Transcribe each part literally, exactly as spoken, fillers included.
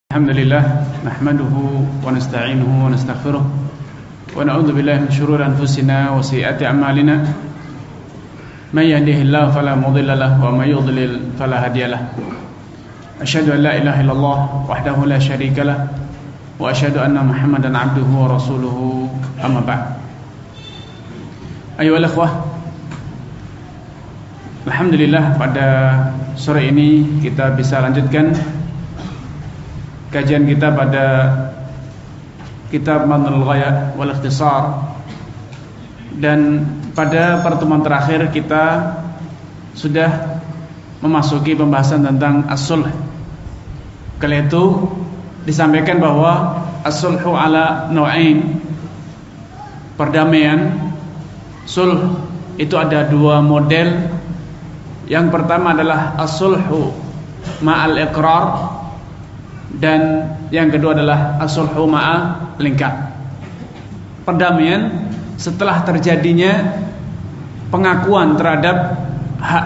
Alhamdulillah nahmaduhu wa nasta'inuhu wa nastaghfiruh wa na'udzu billahi min shururi anfusina wa sayyiati a'malina may yahdihillahu fala mudilla lahu wa may yudlil fala hadiya lahu asyhadu an la ilaha illallah wahdahu la syarika lahu wa asyhadu anna Muhammadan 'abduhu wa rasuluhu amma ba'd. Ayyuhal ikhwah, alhamdulillah pada sore ini kita bisa lanjutkan kajian kita pada kitab Madnul Ghaya wal Ikhtisar, dan pada pertemuan terakhir kita sudah memasuki pembahasan tentang as-sulh. Kali itu disampaikan bahwa as-sulhu ala nau'ain, perdamaian sulh itu ada dua model. Yang pertama adalah as-sulhu ma'al iqrar, dan yang kedua adalah as-sulhu ma'a lingkar, perdamaian setelah terjadinya pengakuan terhadap hak.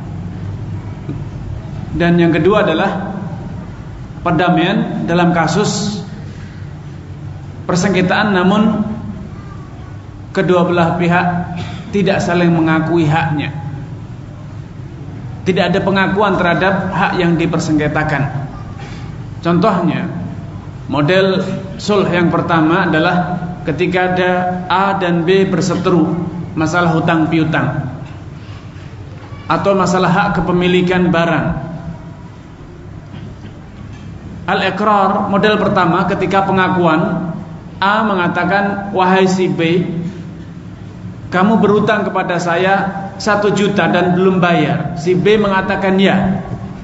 Dan yang kedua adalah perdamaian dalam kasus persengketaan namun kedua belah pihak tidak saling mengakui haknya, tidak ada pengakuan terhadap hak yang dipersengketakan. Contohnya, model sulh yang pertama adalah ketika ada A dan B berseteru masalah hutang piutang atau masalah hak kepemilikan barang. Al-iqrar model pertama, ketika pengakuan A mengatakan, wahai si B, kamu berhutang kepada saya satu juta dan belum bayar. Si B mengatakan ya.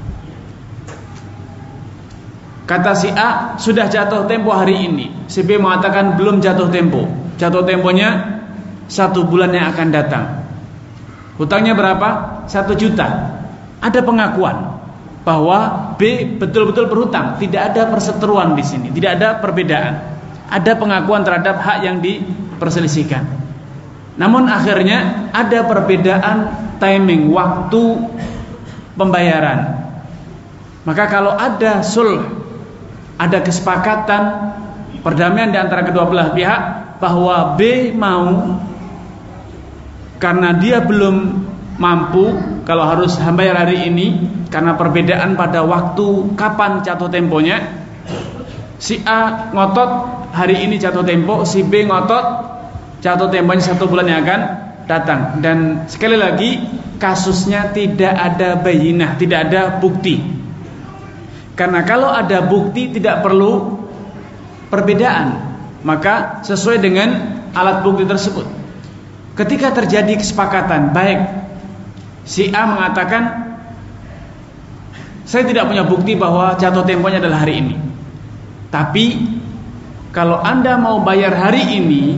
Kata si A, sudah jatuh tempo hari ini. Si B mengatakan belum jatuh tempo. Jatuh temponya satu bulan yang akan datang. Hutangnya berapa? Satu juta. Ada pengakuan bahwa B betul-betul berhutang. Tidak ada perseteruan di sini, tidak ada perbedaan. Ada pengakuan terhadap hak yang diperselisihkan. Namun akhirnya ada perbedaan timing, waktu pembayaran. Maka kalau ada sulh, ada kesepakatan perdamaian di antara kedua belah pihak bahwa B mau, karena dia belum mampu kalau harus bayar hari ini karena perbedaan pada waktu kapan jatuh temponya. Si A ngotot hari ini jatuh tempo, si B ngotot jatuh temponya satu bulan yang akan datang. Dan sekali lagi, kasusnya tidak ada bayinah, tidak ada bukti. Karena kalau ada bukti tidak perlu perbedaan, maka sesuai dengan alat bukti tersebut. Ketika terjadi kesepakatan, baik si A mengatakan, saya tidak punya bukti bahwa jatuh temponya adalah hari ini, tapi kalau Anda mau bayar hari ini,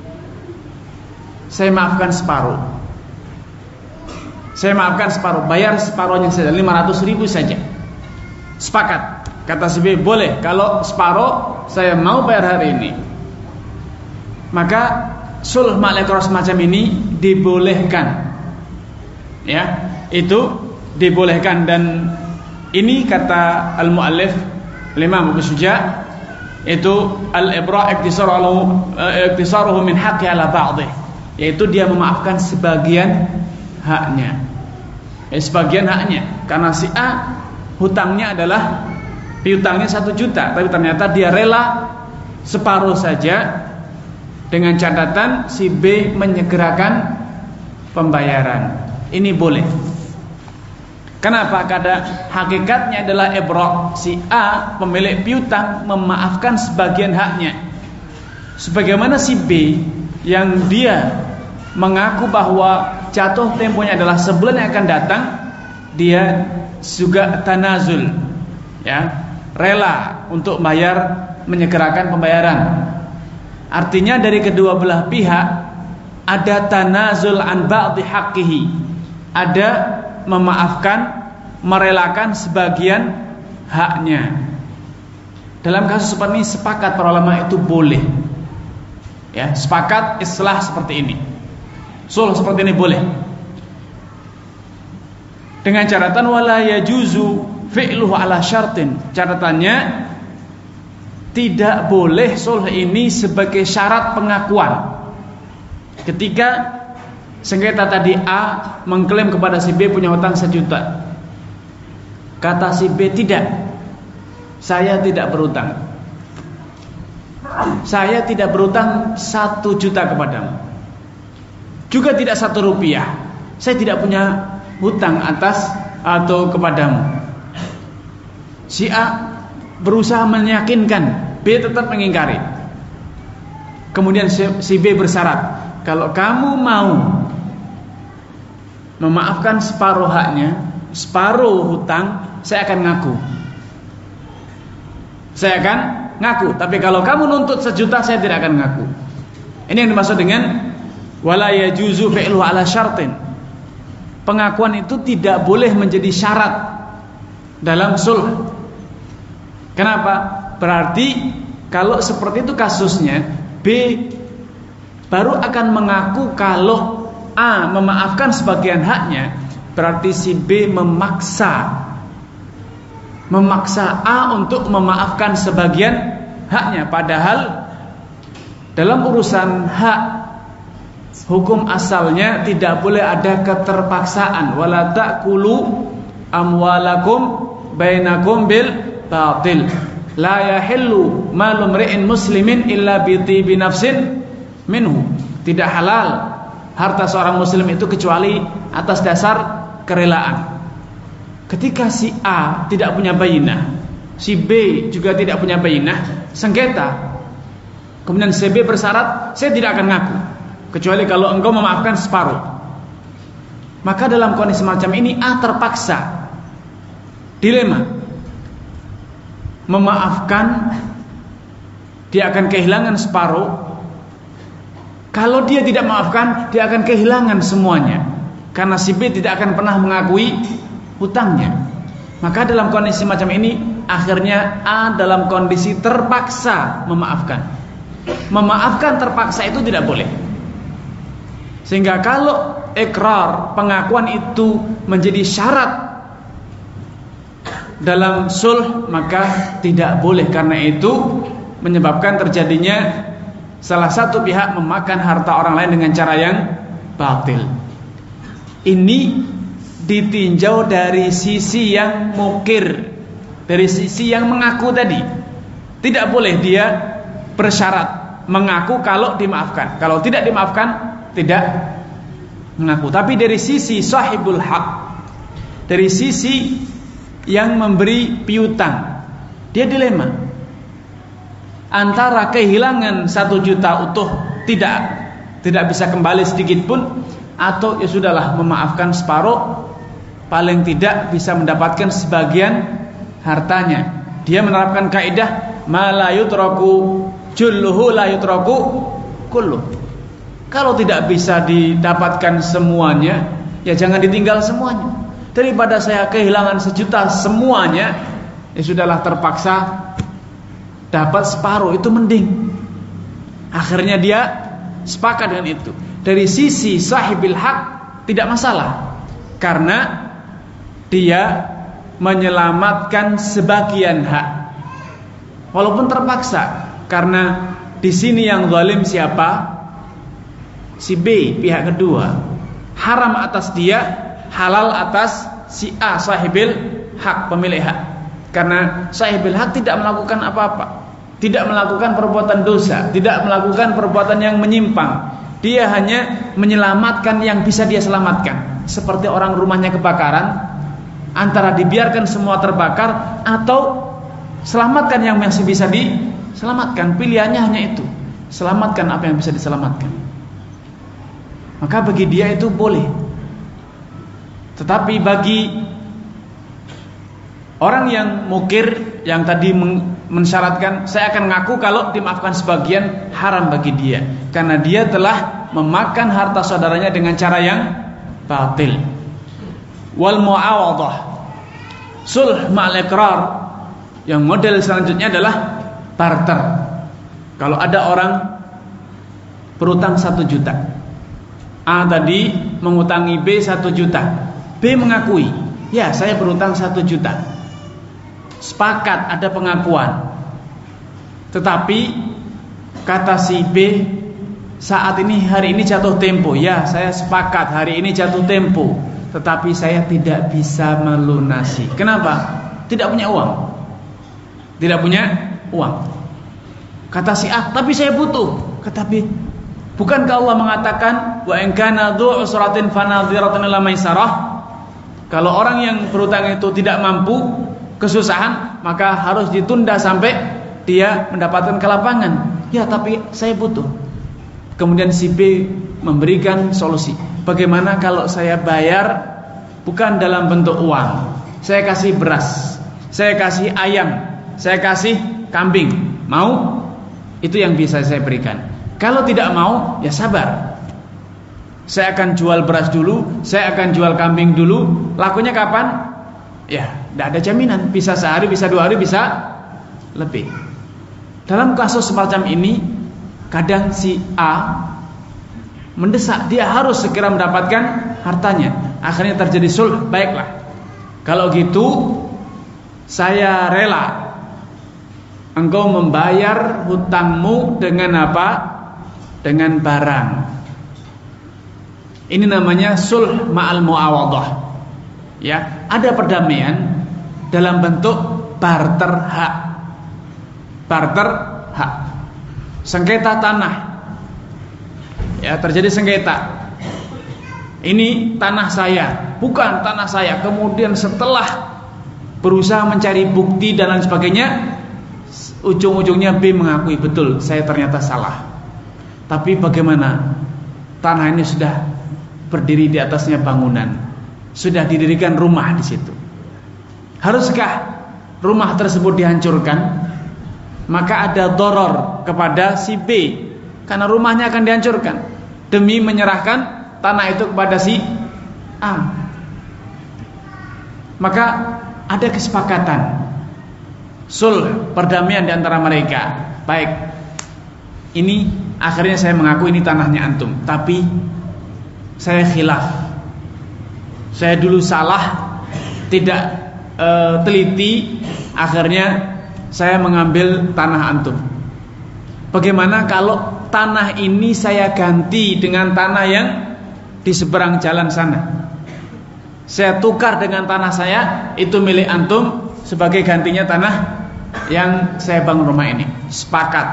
saya maafkan separuh. Saya maafkan separuh, bayar separuhnya saja, lima ratus ribu saja. Sepakat, kata si B, boleh kalau separuh saya mau bayar hari ini. Maka sulh ma'al iqrar semacam ini dibolehkan. Ya, itu dibolehkan. Dan ini kata al-muallif Imam Abu Syuja, itu al-ibra' iktisaruhu min haqqi ala ba'dih, yaitu dia memaafkan sebagian haknya. Eh, sebagian haknya, karena si A hutangnya adalah piutangnya satu juta, tapi ternyata dia rela separuh saja dengan catatan si B menyegerakan pembayaran. Ini boleh. Kenapa? Karena hakikatnya adalah ibra', si A pemilik piutang memaafkan sebagian haknya, sebagaimana si B yang dia mengaku bahwa jatuh temponya adalah sebulan yang akan datang, dia juga tanazul, ya, rela untuk bayar, menyegerakan pembayaran. Artinya dari kedua belah pihak ada tanazul an ba'dhi haqqihi, ada memaafkan, merelakan sebagian haknya. Dalam kasus seperti ini sepakat para ulama itu boleh, ya, sepakat islah seperti ini, sulh seperti ini boleh, dengan catatan wala yajuzu fi'luhu ala syartin. Catatannya tidak boleh sulh ini sebagai syarat pengakuan. Ketika sengketa tadi A mengklaim kepada si B punya hutang sejuta, kata si B, tidak, saya tidak berhutang, saya tidak berhutang satu juta kepadamu, juga tidak satu rupiah, saya tidak punya hutang atas atau kepadamu. Si A berusaha meyakinkan, B tetap mengingkari. Kemudian si B bersyarat, kalau kamu mau memaafkan separuh haknya, separuh hutang, saya akan ngaku. Saya akan ngaku. Tapi kalau kamu nuntut sejuta, saya tidak akan ngaku. Ini yang dimaksud dengan wala yajuzu fi'luhu ala syartin. Pengakuan itu tidak boleh menjadi syarat dalam sulh. Kenapa? Berarti kalau seperti itu kasusnya, B baru akan mengaku kalau A memaafkan sebagian haknya, berarti si B memaksa memaksa A untuk memaafkan sebagian haknya. Padahal dalam urusan hak, hukum asalnya tidak boleh ada keterpaksaan. Wala ta'kulu amwalakum bainakum bil batil. La yahillu malu mri'in muslimin illa bi tibi nafsin minhu. Tidak halal harta seorang muslim itu kecuali atas dasar kerelaan. Ketika si A tidak punya bayinah, si B juga tidak punya bayinah, sengketa. Kemudian si B bersyarat, saya tidak akan ngaku kecuali kalau engkau memaafkan separuh. Maka dalam kondisi semacam ini A terpaksa dilema. Memaafkan, dia akan kehilangan separuh. Kalau dia tidak maafkan, dia akan kehilangan semuanya, karena si B tidak akan pernah mengakui hutangnya. Maka dalam kondisi macam ini, akhirnya A dalam kondisi terpaksa memaafkan. Memaafkan terpaksa itu tidak boleh. Sehingga kalau ikrar, pengakuan itu menjadi syarat dalam sulh, maka tidak boleh. Karena itu menyebabkan terjadinya salah satu pihak memakan harta orang lain dengan cara yang batil. Ini ditinjau dari sisi yang mukir, dari sisi yang mengaku tadi. Tidak boleh dia bersyarat mengaku kalau dimaafkan. Kalau tidak dimaafkan, tidak mengaku. Tapi dari sisi sahibul haq, dari sisi yang memberi piutang, dia dilema antara kehilangan satu juta utuh, tidak tidak bisa kembali sedikit pun, atau ya sudahlah memaafkan separuh, paling tidak bisa mendapatkan sebagian hartanya. Dia menerapkan kaidah ma la yutraku julluhu la yutraku kulluh. Kalau tidak bisa didapatkan semuanya, ya jangan ditinggal semuanya. Daripada saya kehilangan sejuta semuanya, ya sudahlah terpaksa dapat separuh, itu mending. Akhirnya dia sepakat dengan itu. Dari sisi sahibil hak tidak masalah, karena dia menyelamatkan sebagian hak walaupun terpaksa. Karena di sini yang zalim siapa? Si B, pihak kedua. Haram atas dia, halal atas si A, sahibil hak, pemilik hak. Karena sahibil hak tidak melakukan apa-apa, tidak melakukan perbuatan dosa, tidak melakukan perbuatan yang menyimpang. Dia hanya menyelamatkan yang bisa dia selamatkan. Seperti orang rumahnya kebakaran, antara dibiarkan semua terbakar atau selamatkan yang masih bisa diselamatkan. Pilihannya hanya itu, selamatkan apa yang bisa diselamatkan. Maka bagi dia itu boleh. Tetapi bagi orang yang mukir, yang tadi mensyaratkan saya akan ngaku kalau dimaafkan sebagian, haram bagi dia, karena dia telah memakan harta saudaranya dengan cara yang batil. Wal muawadhah, sulh ma'al iqrar, yang model selanjutnya adalah barter. Kalau ada orang berutang satu juta, A tadi mengutangi B satu juta, B mengakui, ya saya berutang satu juta. Sepakat, ada pengakuan. Tetapi kata si B, saat ini hari ini jatuh tempo. Ya, saya sepakat hari ini jatuh tempo, tetapi saya tidak bisa melunasi. Kenapa? Tidak punya uang. Tidak punya uang. Kata si A, tapi saya butuh. Kata B, bukankah Allah mengatakan wa in kana dzu usratin fanadhiratun ila maisarah? Kalau orang yang berutang itu tidak mampu, kesusahan, maka harus ditunda sampai dia mendapatkan kelapangan. Ya, tapi saya butuh. Kemudian si B memberikan solusi. Bagaimana kalau saya bayar bukan dalam bentuk uang? Saya kasih beras, saya kasih ayam, saya kasih kambing. Mau? Itu yang bisa saya berikan. Kalau tidak mau, ya sabar. Saya akan jual beras dulu, saya akan jual kambing dulu. Lakunya kapan? Ya, tidak ada jaminan. Bisa sehari, bisa dua hari, bisa lebih. Dalam kasus semacam ini, kadang si A mendesak, dia harus segera mendapatkan hartanya. Akhirnya terjadi sulh. Baiklah, kalau gitu saya rela engkau membayar hutangmu dengan apa? Dengan barang. Ini namanya sulh ma'al mu'awadhah. Ya, ada perdamaian dalam bentuk barter hak. Barter hak. Sengketa tanah. Ya, terjadi sengketa. Ini tanah saya, bukan tanah saya. Kemudian setelah berusaha mencari bukti dan lain sebagainya, ujung-ujungnya B mengakui, betul, saya ternyata salah. Tapi bagaimana? Tanah ini sudah berdiri di atasnya bangunan, sudah didirikan rumah di situ. Haruskah rumah tersebut dihancurkan? Maka ada doror kepada si B, karena rumahnya akan dihancurkan demi menyerahkan tanah itu kepada si A. Maka ada kesepakatan sulh, perdamaian di antara mereka. Baik, ini akhirnya saya mengaku ini tanahnya antum, tapi saya khilaf. Saya dulu salah, tidak e, teliti, akhirnya saya mengambil tanah antum. Bagaimana kalau tanah ini saya ganti dengan tanah yang di seberang jalan sana? Saya tukar dengan tanah saya, itu milik antum, sebagai gantinya tanah yang saya bangun rumah ini. Sepakat.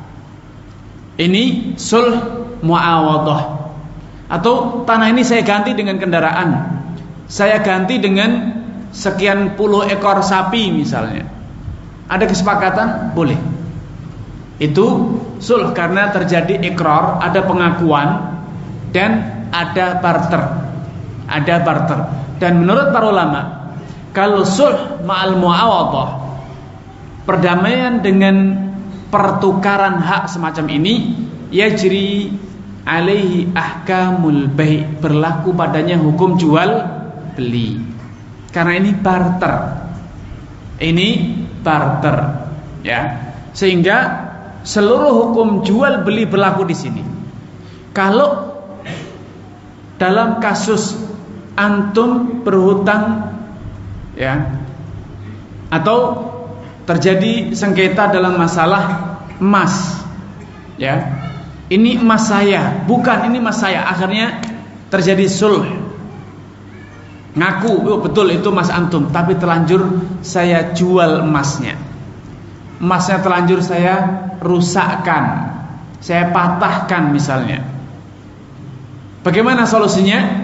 Ini sulh mu'awadhah. Atau tanah ini saya ganti dengan kendaraan, saya ganti dengan sekian puluh ekor sapi misalnya. Ada kesepakatan? Boleh. Itu sulh karena terjadi ikrar, ada pengakuan, dan ada barter. Ada barter. Dan menurut para ulama, kalau sulh ma'al mu'awadhah, perdamaian dengan pertukaran hak semacam ini, yajri alaihi ahkamul bai', berlaku padanya hukum jual beli. Karena ini barter. Ini barter, ya. Sehingga seluruh hukum jual beli berlaku di sini. Kalau dalam kasus antum berhutang, ya, atau terjadi sengketa dalam masalah emas, ya, ini emas saya, bukan ini emas saya, akhirnya terjadi sulh. Ngaku, oh, betul itu emas antum, tapi terlanjur saya jual emasnya. Emasnya terlanjur saya rusakkan, saya patahkan misalnya. Bagaimana solusinya?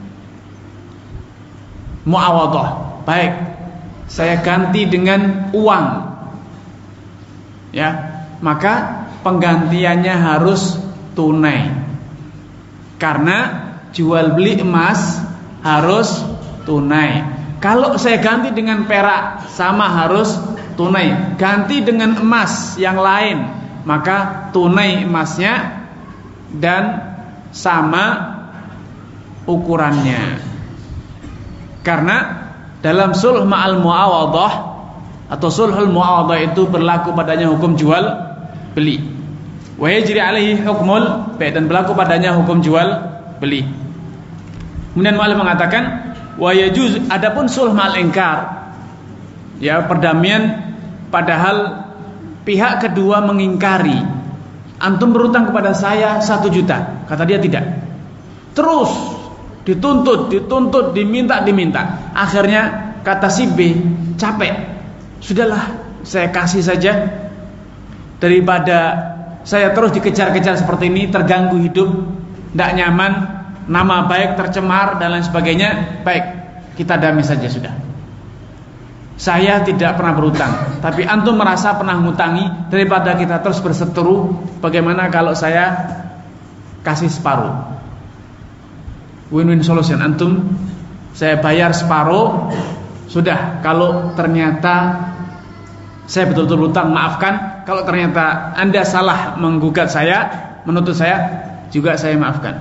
Mu'awadhah. Baik, saya ganti dengan uang, ya, maka penggantiannya harus tunai. Karena jual beli emas harus tunai. Kalau saya ganti dengan perak, sama harus tunai. Ganti dengan emas yang lain, maka tunai emasnya dan sama ukurannya. Karena dalam sulh ma'al mu'awadhah atau sulhul mu'awadhah itu berlaku padanya hukum jual beli. Wa yajri alaihi hukmul bai', dan berlaku padanya hukum jual beli. Kemudian mu'allif mengatakan wa yajuz, adapun sulh ma'al ingkar, ya, perdamaian padahal pihak kedua mengingkari, antum berutang kepada saya satu juta, kata dia tidak. Terus dituntut, dituntut, diminta, diminta. Akhirnya kata si B, capek, sudahlah saya kasih saja, daripada saya terus dikejar-kejar seperti ini, terganggu hidup, tidak nyaman, nama baik tercemar dan lain sebagainya. Baik, kita damai saja sudah. Saya tidak pernah berutang, tapi antum merasa pernah ngutangi, daripada kita terus berseteru, bagaimana kalau saya kasih separuh? Win-win solution. Antum saya bayar separuh, sudah. Kalau ternyata saya betul-betul berutang, maafkan. Kalau ternyata Anda salah menggugat saya, menuntut saya, juga saya maafkan.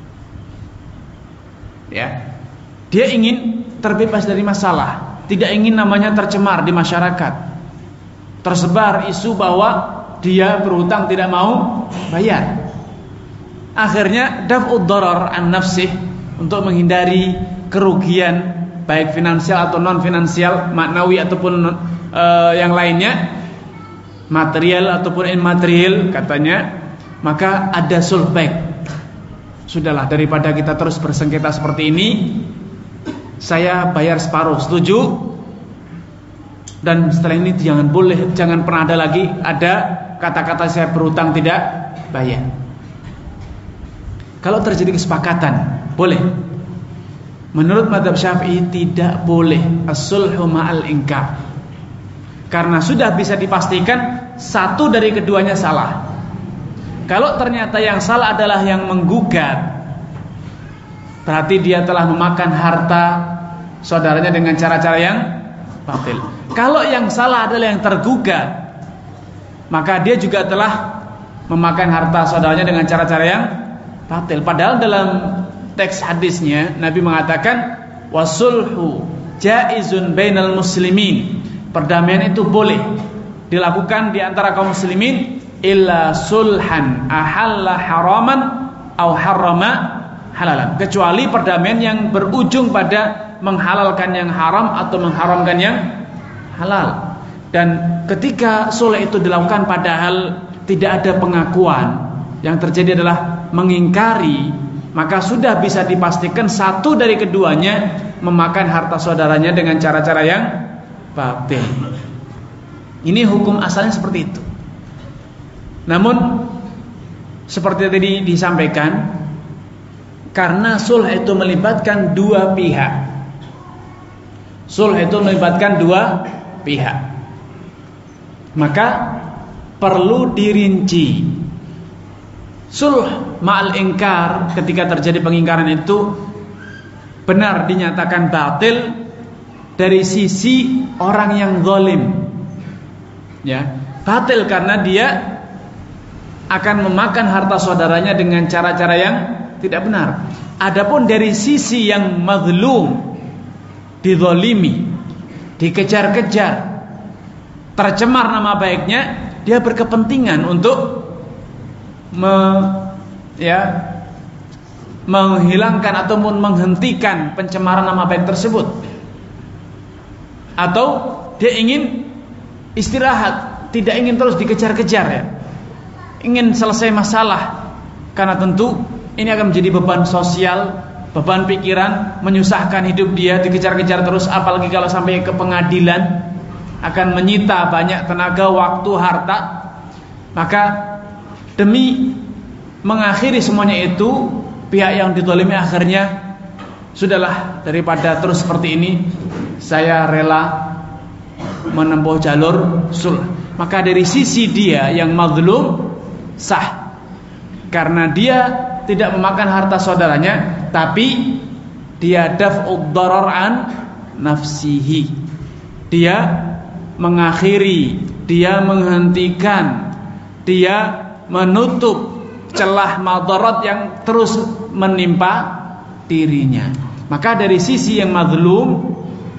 Ya. Dia ingin terbebas dari masalah, tidak ingin namanya tercemar di masyarakat, tersebar isu bahwa dia berhutang tidak mau bayar. Akhirnya daf'ud darar an nafsih, untuk menghindari kerugian baik finansial atau non finansial, maknawi ataupun uh, yang lainnya, material ataupun immaterial katanya, maka ada sulh baik. Sudahlah, daripada kita terus bersengketa seperti ini, saya bayar separuh, setuju? Dan setelah ini jangan boleh, jangan pernah ada lagi ada kata-kata saya berutang tidak bayar. Kalau terjadi kesepakatan, boleh. Menurut mazhab Syafi'i tidak boleh as-sulhu ma'al inkar, karena sudah bisa dipastikan satu dari keduanya salah. Kalau ternyata yang salah adalah yang menggugat, berarti dia telah memakan harta saudaranya dengan cara-cara yang batil. Kalau yang salah adalah yang tergugat, maka dia juga telah memakan harta saudaranya dengan cara-cara yang batil. Padahal dalam teks hadisnya Nabi mengatakan wasulhu jaizun bainal muslimin, perdamaian itu boleh dilakukan di antara kaum muslimin, illa sulhan ahalla haraman au harrama halalan, kecuali perdamaian yang berujung pada menghalalkan yang haram atau mengharamkan yang halal. Dan ketika sulh itu dilakukan padahal tidak ada pengakuan, yang terjadi adalah mengingkari, maka sudah bisa dipastikan satu dari keduanya memakan harta saudaranya dengan cara-cara yang batil. Ini hukum asalnya seperti itu. Namun seperti tadi disampaikan, karena sulh itu melibatkan dua pihak, sulh itu melibatkan dua pihak, maka perlu dirinci. Sulh ma'al ingkar, ketika terjadi pengingkaran itu benar dinyatakan batil dari sisi orang yang zalim, ya, batil karena dia akan memakan harta saudaranya dengan cara-cara yang tidak benar. Adapun dari sisi yang mazlum, dizalimi, dikejar-kejar, tercemar nama baiknya, dia berkepentingan untuk me, ya, menghilangkan ataupun menghentikan pencemaran nama baik tersebut, atau dia ingin istirahat, tidak ingin terus dikejar-kejar, ya, ingin selesai masalah, karena tentu ini akan menjadi beban sosial, beban pikiran, menyusahkan hidup dia, dikejar-kejar terus, apalagi kalau sampai ke pengadilan, akan menyita banyak tenaga, waktu, harta. Maka demi mengakhiri semuanya itu, pihak yang dizalimi akhirnya sudahlah, daripada terus seperti ini, saya rela menempuh jalur sulh. Maka dari sisi dia yang mazlum sah, karena dia tidak memakan harta saudaranya, tapi dia daf'ud darar an nafsihi, dia mengakhiri, dia menghentikan, dia menutup celah madarat yang terus menimpa dirinya. Maka dari sisi yang mazlum,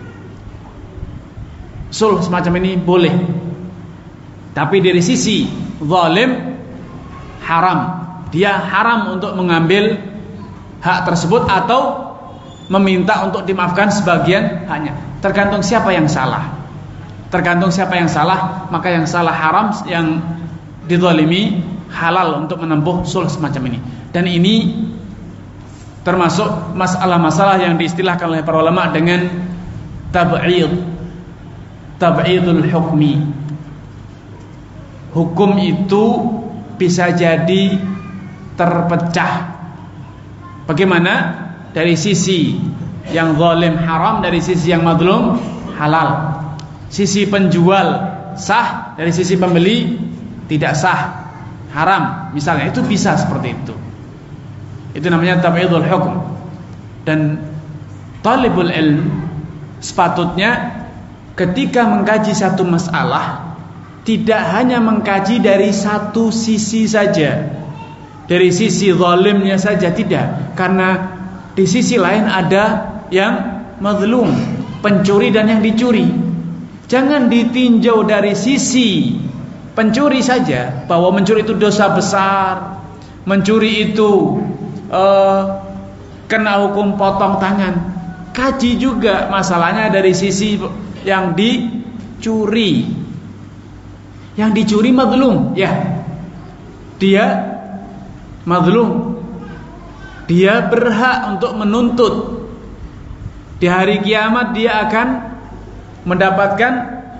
sulh semacam ini boleh. Tapi dari sisi zalim, haram. Dia haram untuk mengambil hak tersebut atau meminta untuk dimaafkan sebagian haknya. Tergantung siapa yang salah. Tergantung siapa yang salah, maka yang salah haram, yang dizalimi halal untuk menempuh sulh semacam ini. Dan ini termasuk masalah-masalah yang diistilahkan oleh para ulama dengan tab'id, tab'idul hukmi. Hukum itu bisa jadi terpecah. Bagaimana? Dari sisi yang zalim haram, dari sisi yang mazlum halal. Sisi penjual sah, dari sisi pembeli tidak sah, haram. Misalnya itu bisa seperti itu. Itu namanya tab'idul hukm. Dan talibul ilm sepatutnya ketika mengkaji satu masalah tidak hanya mengkaji dari satu sisi saja, dari sisi zalimnya saja, tidak. Karena di sisi lain ada yang mazlum, pencuri dan yang dicuri. Jangan ditinjau dari sisi pencuri saja, bahwa mencuri itu dosa besar, mencuri itu uh, kena hukum potong tangan. Kaji juga masalahnya dari sisi yang dicuri. Yang dicuri mazlum, ya. Dia mazlum. Dia berhak untuk menuntut. Di hari kiamat dia akan mendapatkan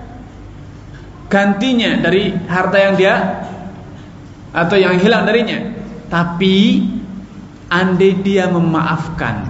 gantinya dari harta yang dia atau yang hilang darinya. Tapi andai dia memaafkan,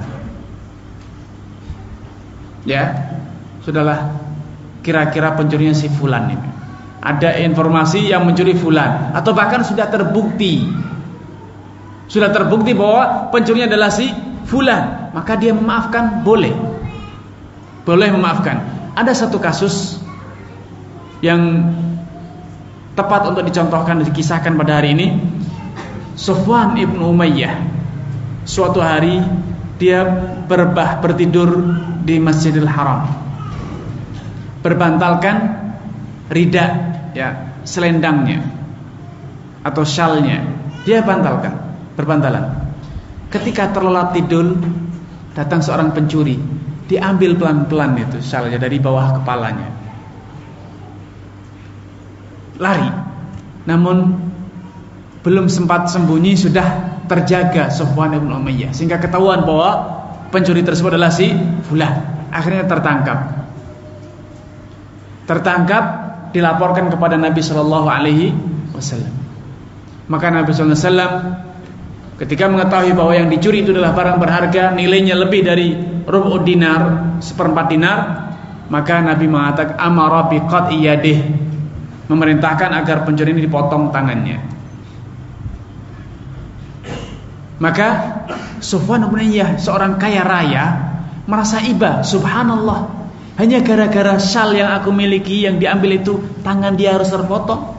ya sudahlah, kira-kira pencurinya si fulan ini, ada informasi yang mencuri fulan, atau bahkan sudah terbukti sudah terbukti bahwa pencurinya adalah si fulan, maka dia memaafkan, boleh boleh memaafkan. Ada satu kasus yang tepat untuk dicontohkan dan dikisahkan pada hari ini. Sufwan ibn Umayyah, suatu hari dia berbah bertidur di Masjidil Haram, berbantalkan rida, ya, selendangnya atau syalnya, dia bantalkan, berbantalan. Ketika terlelap tidur, datang seorang pencuri, diambil pelan-pelan itu syalnya dari bawah kepalanya, lari. Namun belum sempat sembunyi sudah terjaga Sufwan ibn Umayyah, sehingga ketahuan bahwa pencuri tersebut adalah si fulan. Akhirnya tertangkap. Tertangkap, dilaporkan kepada Nabi Shallallahu Alaihi Wasallam. Maka Nabi Shallallahu Alaihi Wasallam ketika mengetahui bahwa yang dicuri itu adalah barang berharga, nilainya lebih dari rubu dinar, seperempat dinar, maka Nabi mengatakan amara bi qat'i yadih, memerintahkan agar pencuri ini dipotong tangannya. Maka Sufwan bin Umayyah, seorang kaya raya, merasa iba, subhanallah, hanya gara-gara syal yang aku miliki yang diambil itu, tangan dia harus terpotong.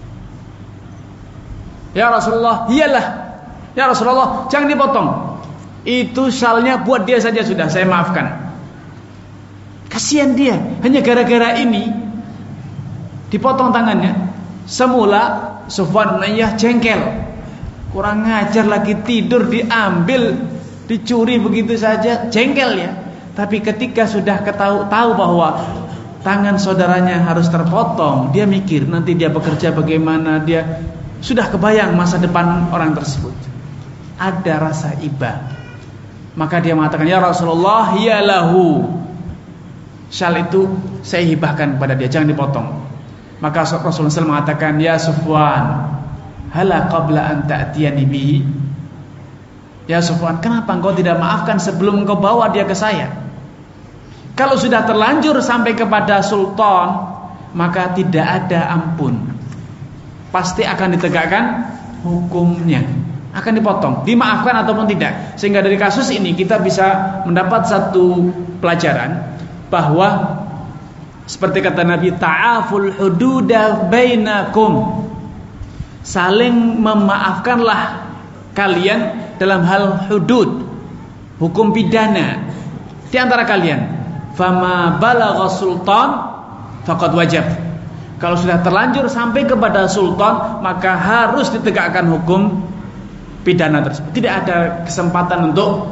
Ya Rasulullah, iyalah, ya Rasulullah, jangan dipotong. Itu syalnya buat dia saja sudah, saya maafkan. Kasihan dia, hanya gara-gara ini dipotong tangannya. Semula Sufwan bin Umayyah jengkel, kurang ngajar, lagi tidur diambil, dicuri begitu saja, jengkel ya. Tapi ketika sudah ketahu tahu bahwa tangan saudaranya harus terpotong, dia mikir nanti dia bekerja bagaimana, dia sudah kebayang masa depan orang tersebut. Ada rasa iba. Maka dia mengatakan, ya Rasulullah, ya lahu, syal itu saya hibahkan kepada dia, jangan dipotong. Maka Rasulullah shallallahu alaihi wasallam mengatakan, ya Sufwan, hala qabla an ta'tiyani bihi. Ya Sufwan, kenapa engkau tidak maafkan sebelum engkau bawa dia ke saya? Kalau sudah terlanjur sampai kepada sultan, maka tidak ada ampun, pasti akan ditegakkan hukumnya, akan dipotong, dimaafkan ataupun tidak. Sehingga dari kasus ini kita bisa mendapat satu pelajaran, bahwa seperti kata Nabi, ta'aful hududa bainakum, saling memaafkanlah kalian dalam hal hudud, hukum pidana di antara kalian. Fama balagha sultan faqad wajib. Kalau sudah terlanjur sampai kepada sultan, maka harus ditegakkan hukum pidana tersebut. Tidak ada kesempatan untuk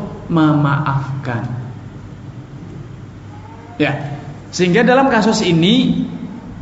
memaafkan. Ya, sehingga dalam kasus ini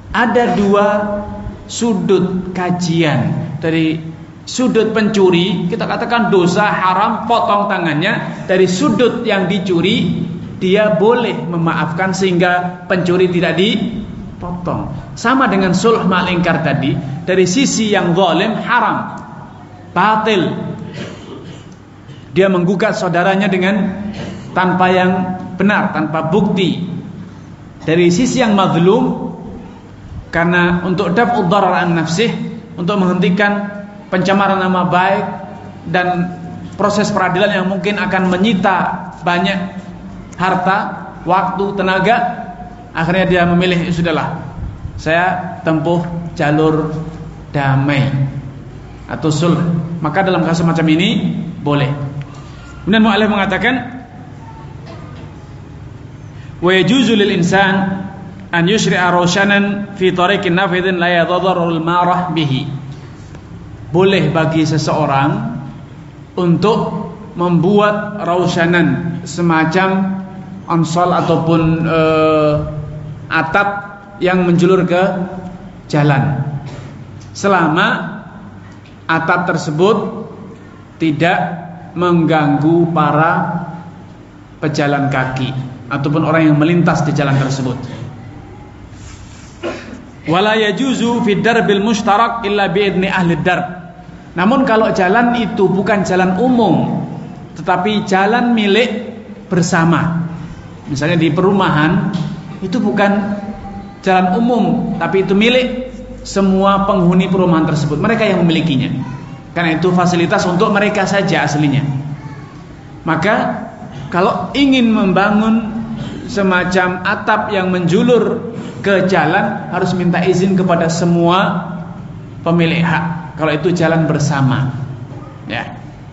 ada dua sudut kajian. Dari sudut pencuri, kita katakan dosa haram, potong tangannya. Dari sudut yang dicuri, dia boleh memaafkan sehingga pencuri tidak dipotong. Sama dengan sulh ma'al ingkar tadi, dari sisi yang zalim haram, batil. Dia menggugat saudaranya dengan tanpa yang benar, tanpa bukti. Dari sisi yang mazlum, karena untuk daf'ud darar an nafsih, untuk menghentikan pencemaran nama baik dan proses peradilan yang mungkin akan menyita banyak harta, waktu, tenaga, akhirnya dia memilih, sudahlah, saya tempuh jalur damai atau sulh. Maka dalam kasus macam ini boleh. Kemudian mu'allif mengatakan, wa yajuzu lil insan an yushri'a rawshanan fi tariqin nafidin la yadhurru al-marah bihi. Boleh bagi seseorang untuk membuat rawshanan, semacam ansal ataupun uh, atap yang menjulur ke jalan, selama atap tersebut tidak mengganggu para pejalan kaki ataupun orang yang melintas di jalan tersebut. Wala yajuzu fi darbil mushtarak illa bi idni ahli darb. Namun kalau jalan itu bukan jalan umum, tetapi jalan milik bersama, misalnya di perumahan, itu bukan jalan umum, tapi itu milik semua penghuni perumahan tersebut, mereka yang memilikinya, karena itu fasilitas untuk mereka saja aslinya. Maka kalau ingin membangun semacam atap yang menjulur ke jalan, harus minta izin kepada semua pemilik hak, kalau itu jalan bersama, ya.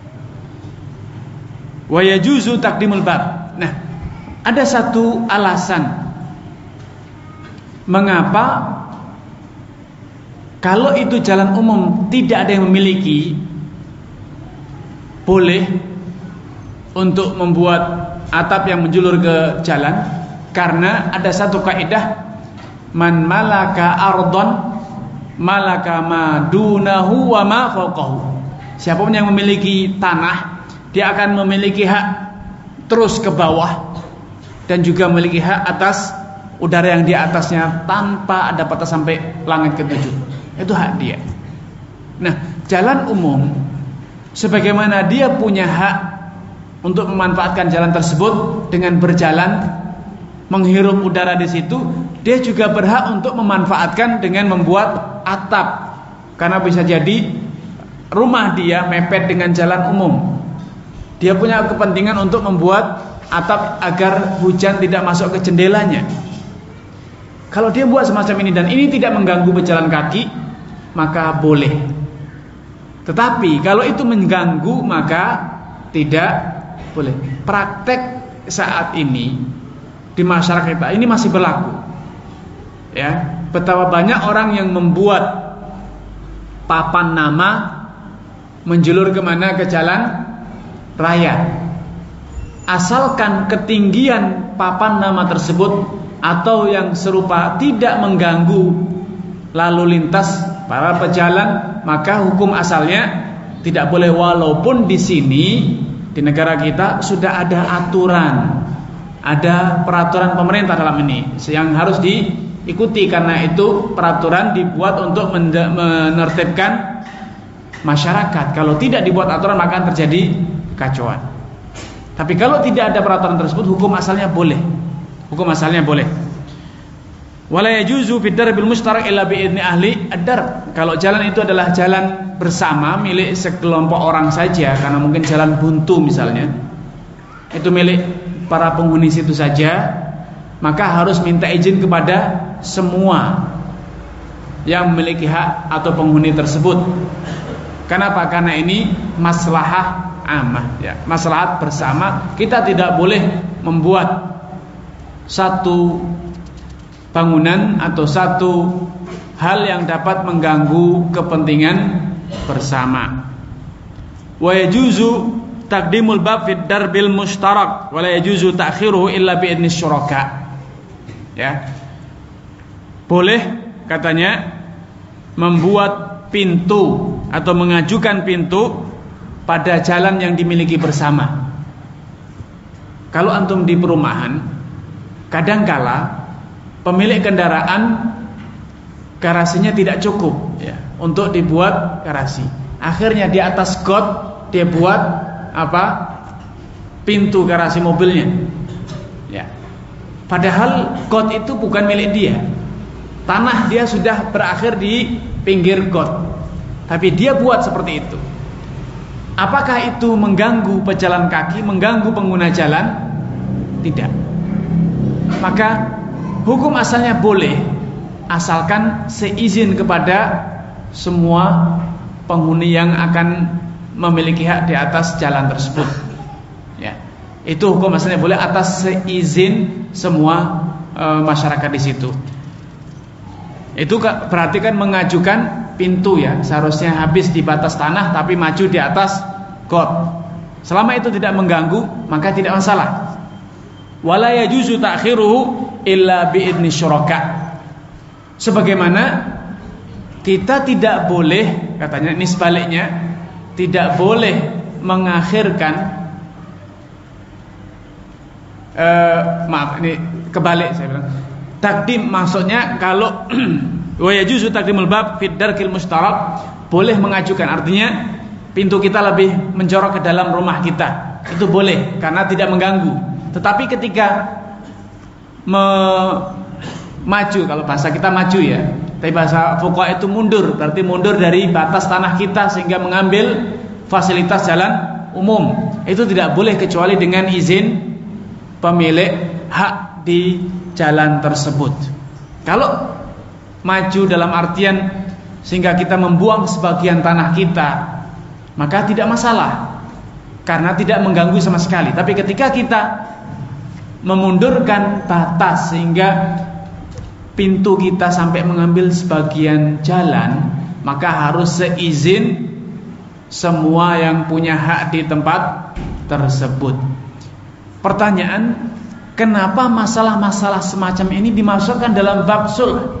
Wa yajuzu taqdimul bab. Nah, ada satu alasan mengapa kalau itu jalan umum tidak ada yang memiliki, boleh untuk membuat atap yang menjulur ke jalan, karena ada satu kaidah, man malaka ardon malaka ma dunahu wa ma fawqahu. Siapapun yang memiliki tanah, dia akan memiliki hak terus ke bawah dan juga memiliki hak atas udara yang di atasnya tanpa ada batas sampai langit ketujuh. Itu hak dia. Nah, jalan umum, sebagaimana dia punya hak untuk memanfaatkan jalan tersebut dengan berjalan, menghirup udara di situ, dia juga berhak untuk memanfaatkan dengan membuat atap, karena bisa jadi rumah dia mepet dengan jalan umum. Dia punya kepentingan untuk membuat atap agar hujan tidak masuk ke jendelanya. Kalau dia buat semacam ini dan ini tidak mengganggu pejalan kaki, maka boleh. Tetapi kalau itu mengganggu, maka tidak boleh. Praktek saat ini di masyarakat kita ini masih berlaku, ya. Betapa banyak orang yang membuat papan nama menjulur kemana, ke jalan raya, asalkan ketinggian papan nama tersebut atau yang serupa tidak mengganggu lalu lintas para pejalan, maka hukum asalnya tidak boleh. Walaupun di sini di negara kita sudah ada aturan, ada peraturan pemerintah dalam ini yang harus diikuti, karena itu peraturan dibuat untuk menertibkan masyarakat. Kalau tidak dibuat aturan maka akan terjadi kekacauan. Tapi kalau tidak ada peraturan tersebut, hukum asalnya boleh. Hukum asalnya boleh. Wala yajuzu fid darbil mushtarak illa bi idni ahli ad-darb. Kalau jalan itu adalah jalan bersama milik sekelompok orang saja, karena mungkin jalan buntu misalnya, itu milik para penghuni situ saja, maka harus minta izin kepada semua yang memiliki hak atau penghuni tersebut. Kenapa? Karena ini maslahah amah, ya, maslahat bersama. Kita tidak boleh membuat satu bangunan atau satu hal yang dapat mengganggu kepentingan bersama. Wa yajuzu taqdimul bab fid darbil mushtarak wa la yajuzu ta'khiruhu illa bi idni syuraka. Ya. Boleh katanya membuat pintu atau mengajukan pintu pada jalan yang dimiliki bersama. Kalau antum di perumahan, kadangkala pemilik kendaraan garasinya tidak cukup ya, untuk dibuat garasi. Akhirnya di atas got dia buat apa? Pintu garasi mobilnya. Ya. Padahal got itu bukan milik dia. Tanah dia sudah berakhir di pinggir got. Tapi dia buat seperti itu. Apakah itu mengganggu pejalan kaki, mengganggu pengguna jalan? Tidak. Maka hukum asalnya boleh, asalkan seizin kepada semua penghuni yang akan memiliki hak di atas jalan tersebut. Ya, itu hukum asalnya boleh atas seizin semua e, masyarakat di situ. Itu berarti kan mengajukan pintu ya, seharusnya habis di batas tanah tapi maju di atas got. Selama itu tidak mengganggu, maka tidak masalah. Wala yajuzu ta'khiruhu illa bi'idni syuraka. Sebagaimana kita tidak boleh, katanya ini sebaliknya, tidak boleh mengakhirkan uh, maaf ini kebalik saya bilang. Takdim maksudnya kalau wa yajuzu takdimul bab fid darkil mustarak, boleh mengajukan, artinya pintu kita lebih menjorok ke dalam rumah kita. Itu boleh karena tidak mengganggu. Tetapi ketika me, maju, kalau bahasa kita maju ya, tapi bahasa fuqaha itu mundur, berarti mundur dari batas tanah kita sehingga mengambil fasilitas jalan umum. Itu tidak boleh kecuali dengan izin pemilik hak di jalan tersebut. Kalau maju dalam artian sehingga kita membuang sebagian tanah kita, maka tidak masalah karena tidak mengganggu sama sekali. Tapi ketika kita memundurkan batas sehingga pintu kita sampai mengambil sebagian jalan, maka harus seizin semua yang punya hak di tempat tersebut. Pertanyaan, kenapa masalah-masalah semacam ini dimasukkan dalam bab sulh?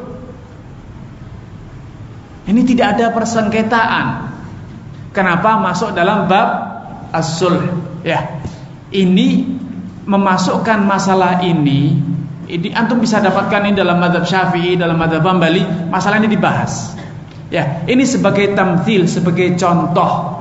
Ini tidak ada persengketaan. Kenapa masuk dalam bab as-sulh? Ya, ini memasukkan masalah ini, ini antum bisa dapatkan ini dalam mazhab Syafi'i, dalam mazhab Hambali, masalah ini dibahas. Ya, ini sebagai tamthil, sebagai contoh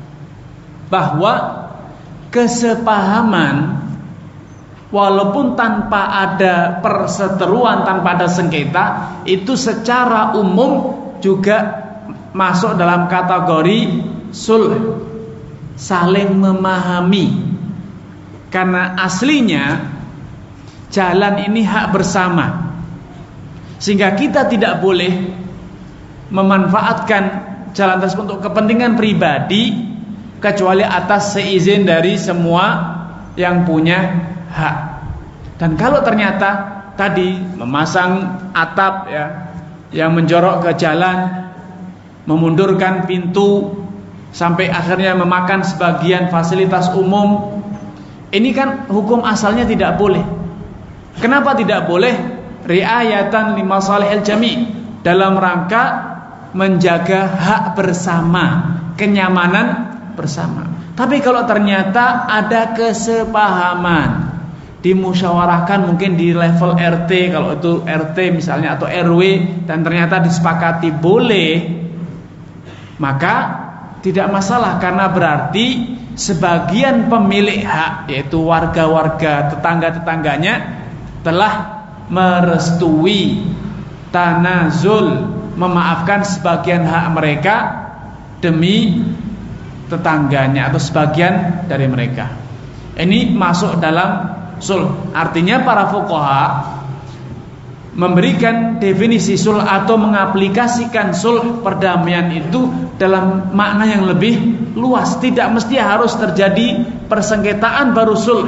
bahwa kesepahaman walaupun tanpa ada perseteruan, tanpa ada sengketa, itu secara umum juga masuk dalam kategori sulh, saling memahami. Karena aslinya jalan ini hak bersama, sehingga kita tidak boleh memanfaatkan jalan tersebut untuk kepentingan pribadi kecuali atas seizin dari semua yang punya hak. Dan kalau ternyata tadi memasang atap ya yang menjorok ke jalan, memundurkan pintu sampai akhirnya memakan sebagian fasilitas umum, ini kan hukum asalnya tidak boleh. Kenapa tidak boleh? Riayatan limasalihil jami', dalam rangka menjaga hak bersama, kenyamanan bersama. Tapi kalau ternyata ada kesepahaman, dimusyawarahkan mungkin di level R T, kalau itu R T misalnya atau R W, dan ternyata disepakati boleh, maka tidak masalah, karena berarti sebagian pemilik hak, yaitu warga-warga tetangga-tetangganya, telah merestui tanazul, memaafkan sebagian hak mereka demi tetangganya atau sebagian dari mereka. Ini masuk dalam sulh. Artinya para fuqaha memberikan definisi sulh atau mengaplikasikan sulh perdamaian itu dalam makna yang lebih luas. Tidak mesti harus terjadi persengketaan baru sulh.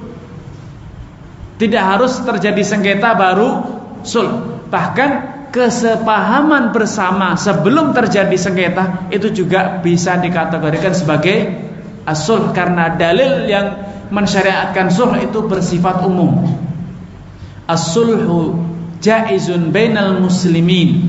Tidak harus terjadi sengketa baru sulh. Bahkan kesepahaman bersama sebelum terjadi sengketa itu juga bisa dikategorikan sebagai as-sulh, karena dalil yang mensyariatkan sulh itu bersifat umum. As-sulhu jaizun bainal muslimin,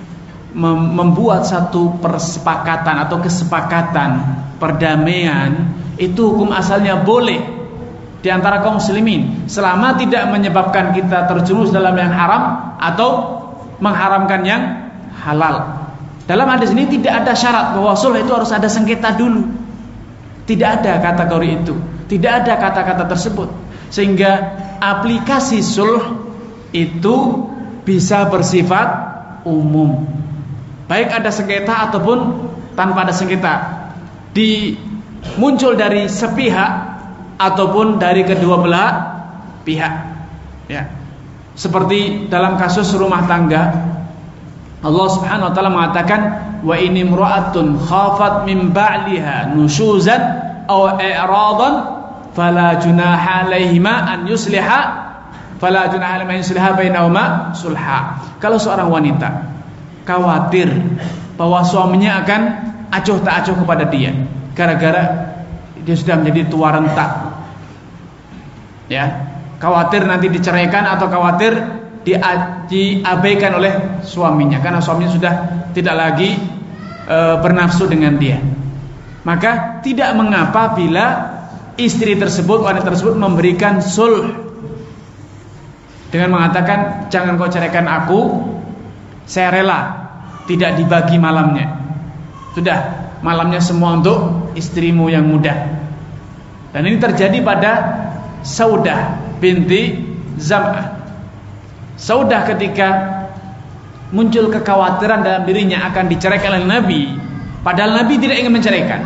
membuat satu persepakatan atau kesepakatan perdamaian, itu hukum asalnya boleh di antara kaum muslimin selama tidak menyebabkan kita terjerumus dalam yang haram atau mengharamkan yang halal. Dalam hadis ini tidak ada syarat bahwa sulh itu harus ada sengketa dulu. Tidak ada kategori itu, tidak ada kata-kata tersebut. Sehingga aplikasi sulh itu bisa bersifat umum, baik ada sengketa ataupun tanpa ada sengketa, di muncul dari sepihak ataupun dari kedua belah pihak, ya. Seperti dalam kasus rumah tangga, Allah Subhanahu wa taala mengatakan, wa in imra'atun khafat min ba'liha nusyuzan aw i'radan fala junaha 'alaihima an yusliha fala junaha 'alaihima an yusliha bainahuma sulha. Kalau seorang wanita khawatir bahwa suaminya akan acuh tak acuh kepada dia gara-gara dia sudah menjadi tua renta, ya, khawatir nanti diceraikan atau khawatir diabaikan oleh suaminya karena suaminya sudah tidak lagi e, bernafsu dengan dia, maka tidak mengapa bila istri tersebut, wanita tersebut memberikan sulh dengan mengatakan, jangan kau ceraikan aku, saya rela tidak dibagi malamnya, sudah malamnya semua untuk istrimu yang muda. Dan ini terjadi pada Saudah binti Zam'ah. Saudah ketika muncul kekhawatiran dalam dirinya akan diceraikan oleh Nabi, padahal Nabi tidak ingin menceraikan.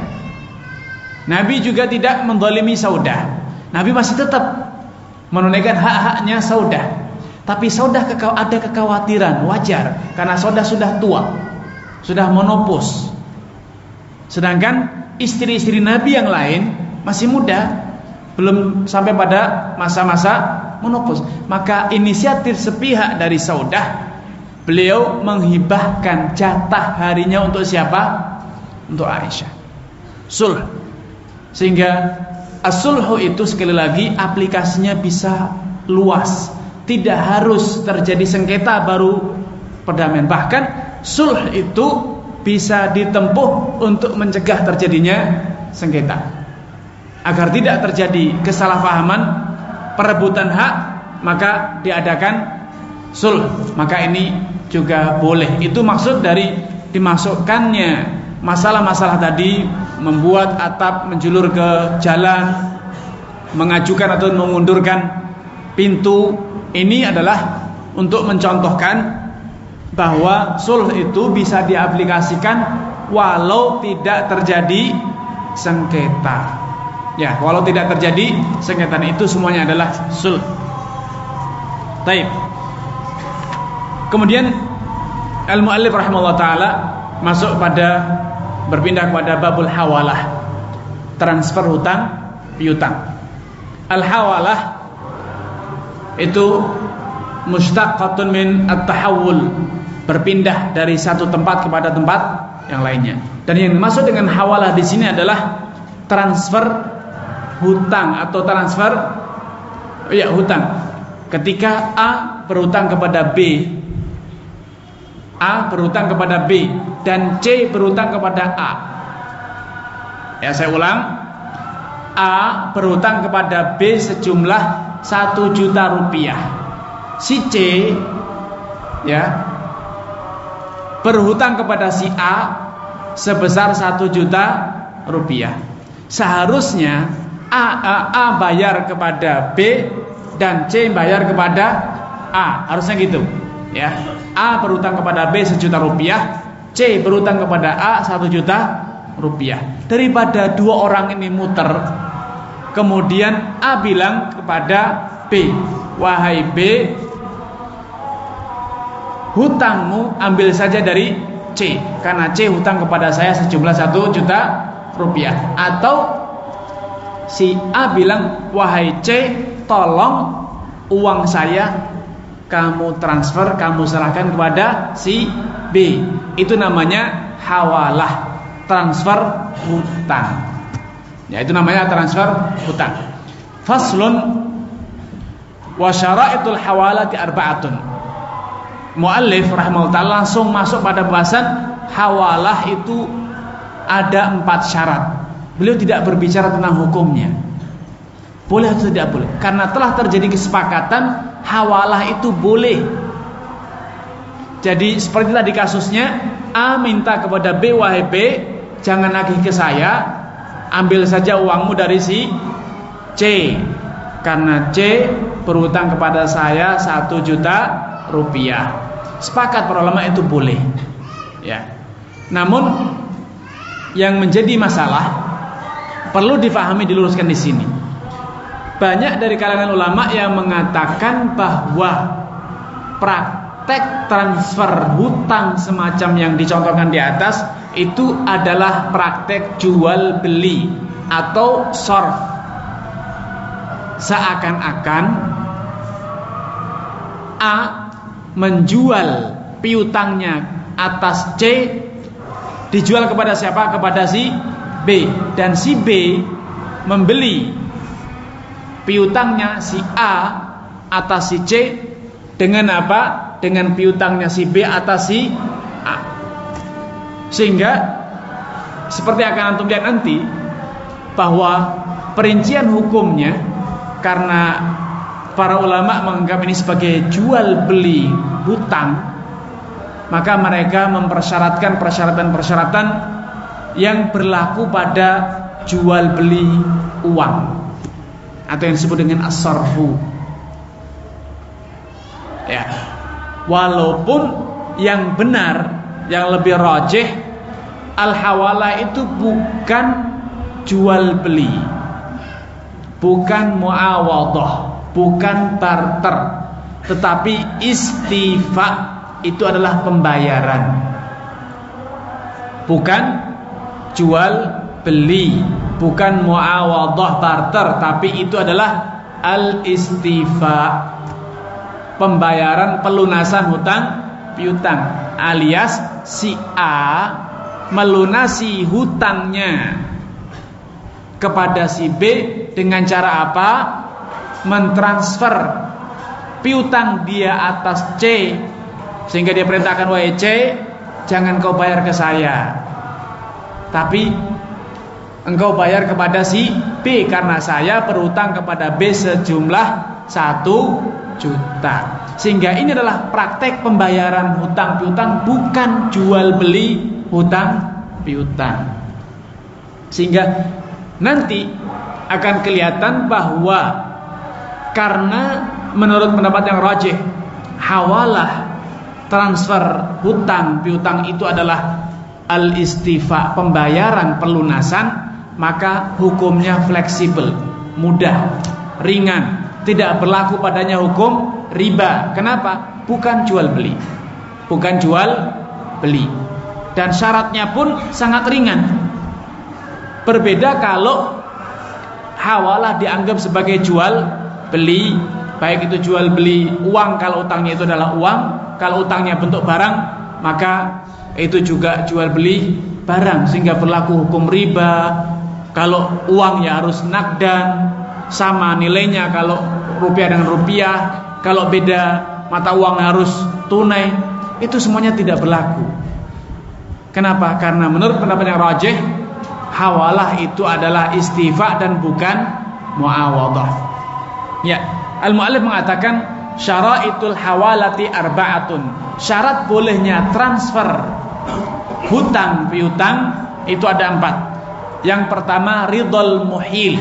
Nabi juga tidak menzalimi Saudah. Nabi masih tetap menunaikan hak-haknya Saudah. Tapi Saudah ada kekhawatiran, wajar, karena Saudah sudah tua, sudah menopause. Sedangkan istri-istri Nabi yang lain masih muda, belum sampai pada masa-masa menopause. Maka inisiatif sepihak dari Saudah, beliau menghibahkan jatah harinya untuk siapa? Untuk Aisyah. Sulh. Sehingga as-sulhu itu sekali lagi aplikasinya bisa luas, tidak harus terjadi sengketa baru perdamaian. Bahkan sulh itu bisa ditempuh untuk mencegah terjadinya sengketa. Agar tidak terjadi kesalahpahaman, perebutan hak, maka diadakan sulh. Maka ini juga boleh. Itu maksud dari dimasukkannya masalah-masalah tadi, membuat atap menjulur ke jalan, mengajukan atau mengundurkan pintu. Ini adalah untuk mencontohkan bahwa sulh itu bisa diaplikasikan walau tidak terjadi sengketa. Ya, walau tidak terjadi sengketa, itu semuanya adalah sulh. Baik. Kemudian al-muallif rahimahullah taala masuk pada berpindah kepada babul hawalah, transfer hutang piutang. Al-hawalah itu mustaqqatun min at-tahawul, berpindah dari satu tempat kepada tempat yang lainnya. Dan yang dimaksud dengan hawalah di sini adalah transfer hutang atau transfer ya hutang. Ketika A berhutang kepada B, A berhutang kepada B dan C berhutang kepada A. Ya, saya ulang. A berhutang kepada B sejumlah satu juta rupiah. Si C ya berhutang kepada si A sebesar satu juta rupiah. Seharusnya A, A, A bayar kepada B dan C bayar kepada A, harusnya gitu ya. A berhutang kepada B sejuta rupiah, C berhutang kepada A satu juta rupiah. Daripada dua orang ini muter, kemudian A bilang kepada B, wahai B, hutangmu ambil saja dari C, karena C hutang kepada saya sejumlah satu juta rupiah. Atau si A bilang, wahai C, tolong uang saya kamu transfer, kamu serahkan kepada si B. Itu namanya hawalah, transfer hutang. Ya, itu namanya transfer hutang. Faslun wa syara'itul hawalati arba'atun. muallif rahimahullah ta'ala langsung masuk pada bahasan hawalah itu ada empat syarat. Beliau tidak berbicara tentang hukumnya, boleh atau tidak boleh, karena telah terjadi kesepakatan hawalah itu boleh. Jadi seperti tadi kasusnya, A minta kepada B, wahai B, jangan nagih ke saya, ambil saja uangmu dari si C, karena C berutang kepada saya satu juta rupiah. Sepakat para ulama itu boleh, ya. Namun yang menjadi masalah perlu difahami, diluruskan di sini. Banyak dari kalangan ulama yang mengatakan bahwa praktek transfer hutang semacam yang dicontohkan di atas itu adalah praktek jual beli atau sorf. Seakan-akan A menjual piutangnya atas C, dijual kepada siapa? Kepada si B, dan si B membeli piutangnya si A atas si C dengan apa? Dengan piutangnya si B atas si A. Sehingga seperti akan antum lihat nanti bahwa perincian hukumnya, karena para ulama menganggap ini sebagai jual beli hutang, maka mereka mempersyaratkan persyaratan-persyaratan yang berlaku pada jual beli uang atau yang disebut dengan as-sarfu. Ya. Walaupun yang benar, yang lebih rajih, al-hawalah itu bukan jual beli, bukan muawadhah, bukan barter, tetapi istifa, itu adalah pembayaran, bukan jual beli, bukan muawadhah barter, tapi itu adalah al-istifa, pembayaran pelunasan hutang piutang, alias si A melunasi hutangnya kepada si B dengan cara apa? Mentransfer piutang dia atas C, sehingga dia perintahkan, wahai C, jangan kau bayar ke saya, tapi engkau bayar kepada si B, karena saya berutang kepada B sejumlah satu juta. Sehingga ini adalah praktek pembayaran hutang piutang, bukan jual beli hutang piutang. Sehingga nanti akan kelihatan bahwa karena menurut pendapat yang rajih, hawalah transfer hutang piutang itu adalah al-istifa, pembayaran pelunasan, maka hukumnya fleksibel, mudah, ringan, tidak berlaku padanya hukum riba. Kenapa? Bukan jual beli, bukan jual beli, dan syaratnya pun sangat ringan. Berbeda kalau hawalah dianggap sebagai jual beli, baik itu jual beli uang kalau utangnya itu adalah uang, kalau utangnya bentuk barang maka itu juga jual beli barang, sehingga berlaku hukum riba. Kalau uang ya harus nakdan, sama nilainya kalau rupiah dengan rupiah, kalau beda mata uang harus tunai, itu semuanya tidak berlaku. Kenapa? Karena menurut pendapat yang rajih, hawalah itu adalah istifa dan bukan muawadhah. Ya, al-muallif mengatakan syaraitul hawalati arba'atun. Syarat bolehnya transfer hutang piutang itu ada empat. Yang pertama, ridhol muhil.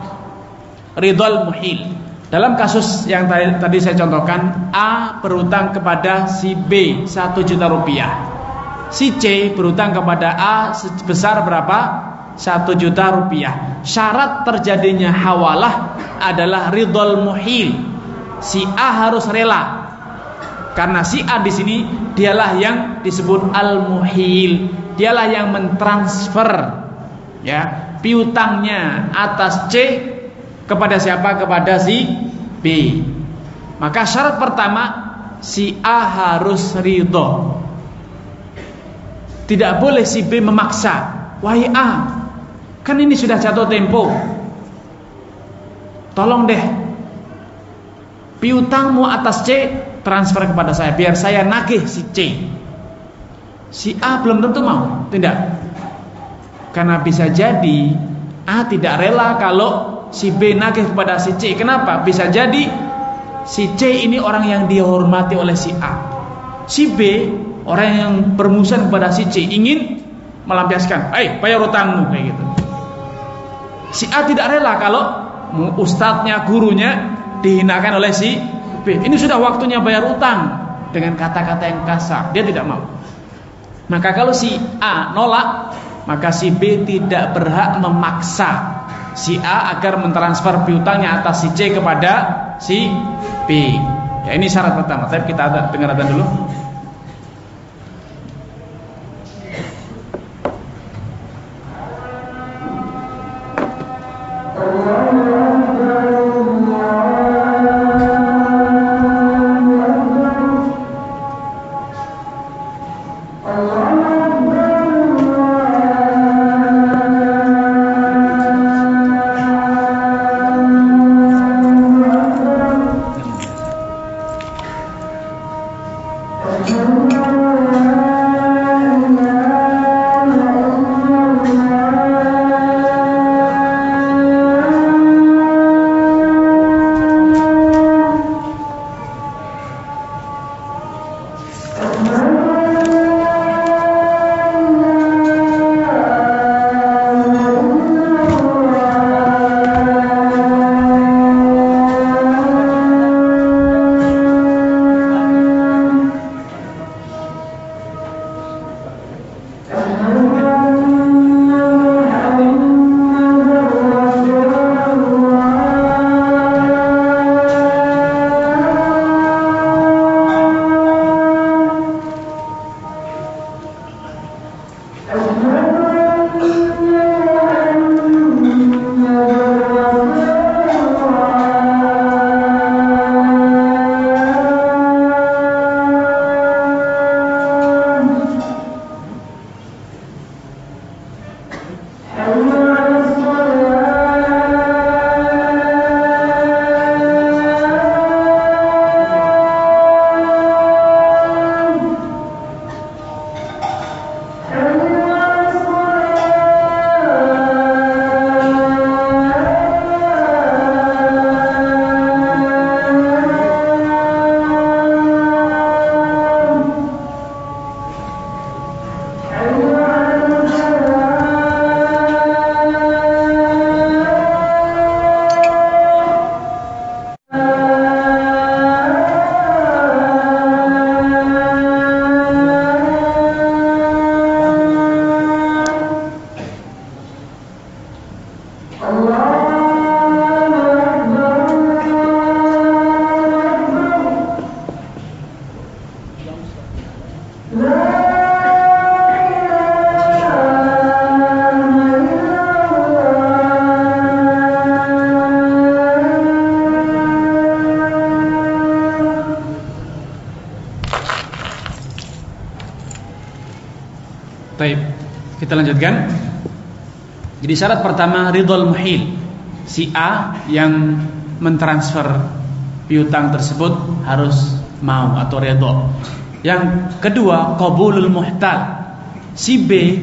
Ridhol muhil. Dalam kasus yang tadi, tadi saya contohkan, A berutang kepada si B satu juta rupiah. Si C berutang kepada A sebesar berapa? satu juta rupiah. Syarat terjadinya hawalah adalah ridhol muhil. Si A harus rela, karena si A di sini dialah yang disebut al-muhil, dialah yang mentransfer ya piutangnya atas C kepada siapa? Kepada si B. Maka syarat pertama, si A harus ridho. Tidak boleh si B memaksa, wahai A, kan ini sudah jatuh tempo, tolong deh piutangmu atas C transfer kepada saya, biar saya nagih si C. Si A belum tentu mau, tidak. Karena bisa jadi A tidak rela kalau si B nagih kepada si C. Kenapa? Bisa jadi si C ini orang yang dihormati oleh si A. Si B orang yang bermusuhan kepada si C, ingin melampiaskan, "Eh, bayar utangmu," kayak gitu. Si A tidak rela kalau ustadznya, gurunya dihinakan oleh si B. Ini sudah waktunya bayar utang, dengan kata-kata yang kasar. Dia tidak mau. Maka kalau si A nolak, maka si B tidak berhak memaksa si A agar mentransfer piutangnya atas si C kepada si B. Ya, ini syarat pertama. Tapi kita ada, dengar adzan dulu. Baik, kita lanjutkan. Jadi syarat pertama ridhol muhil, si A yang mentransfer piutang tersebut harus mau atau ridho. Yang kedua qabulul muhtal, si B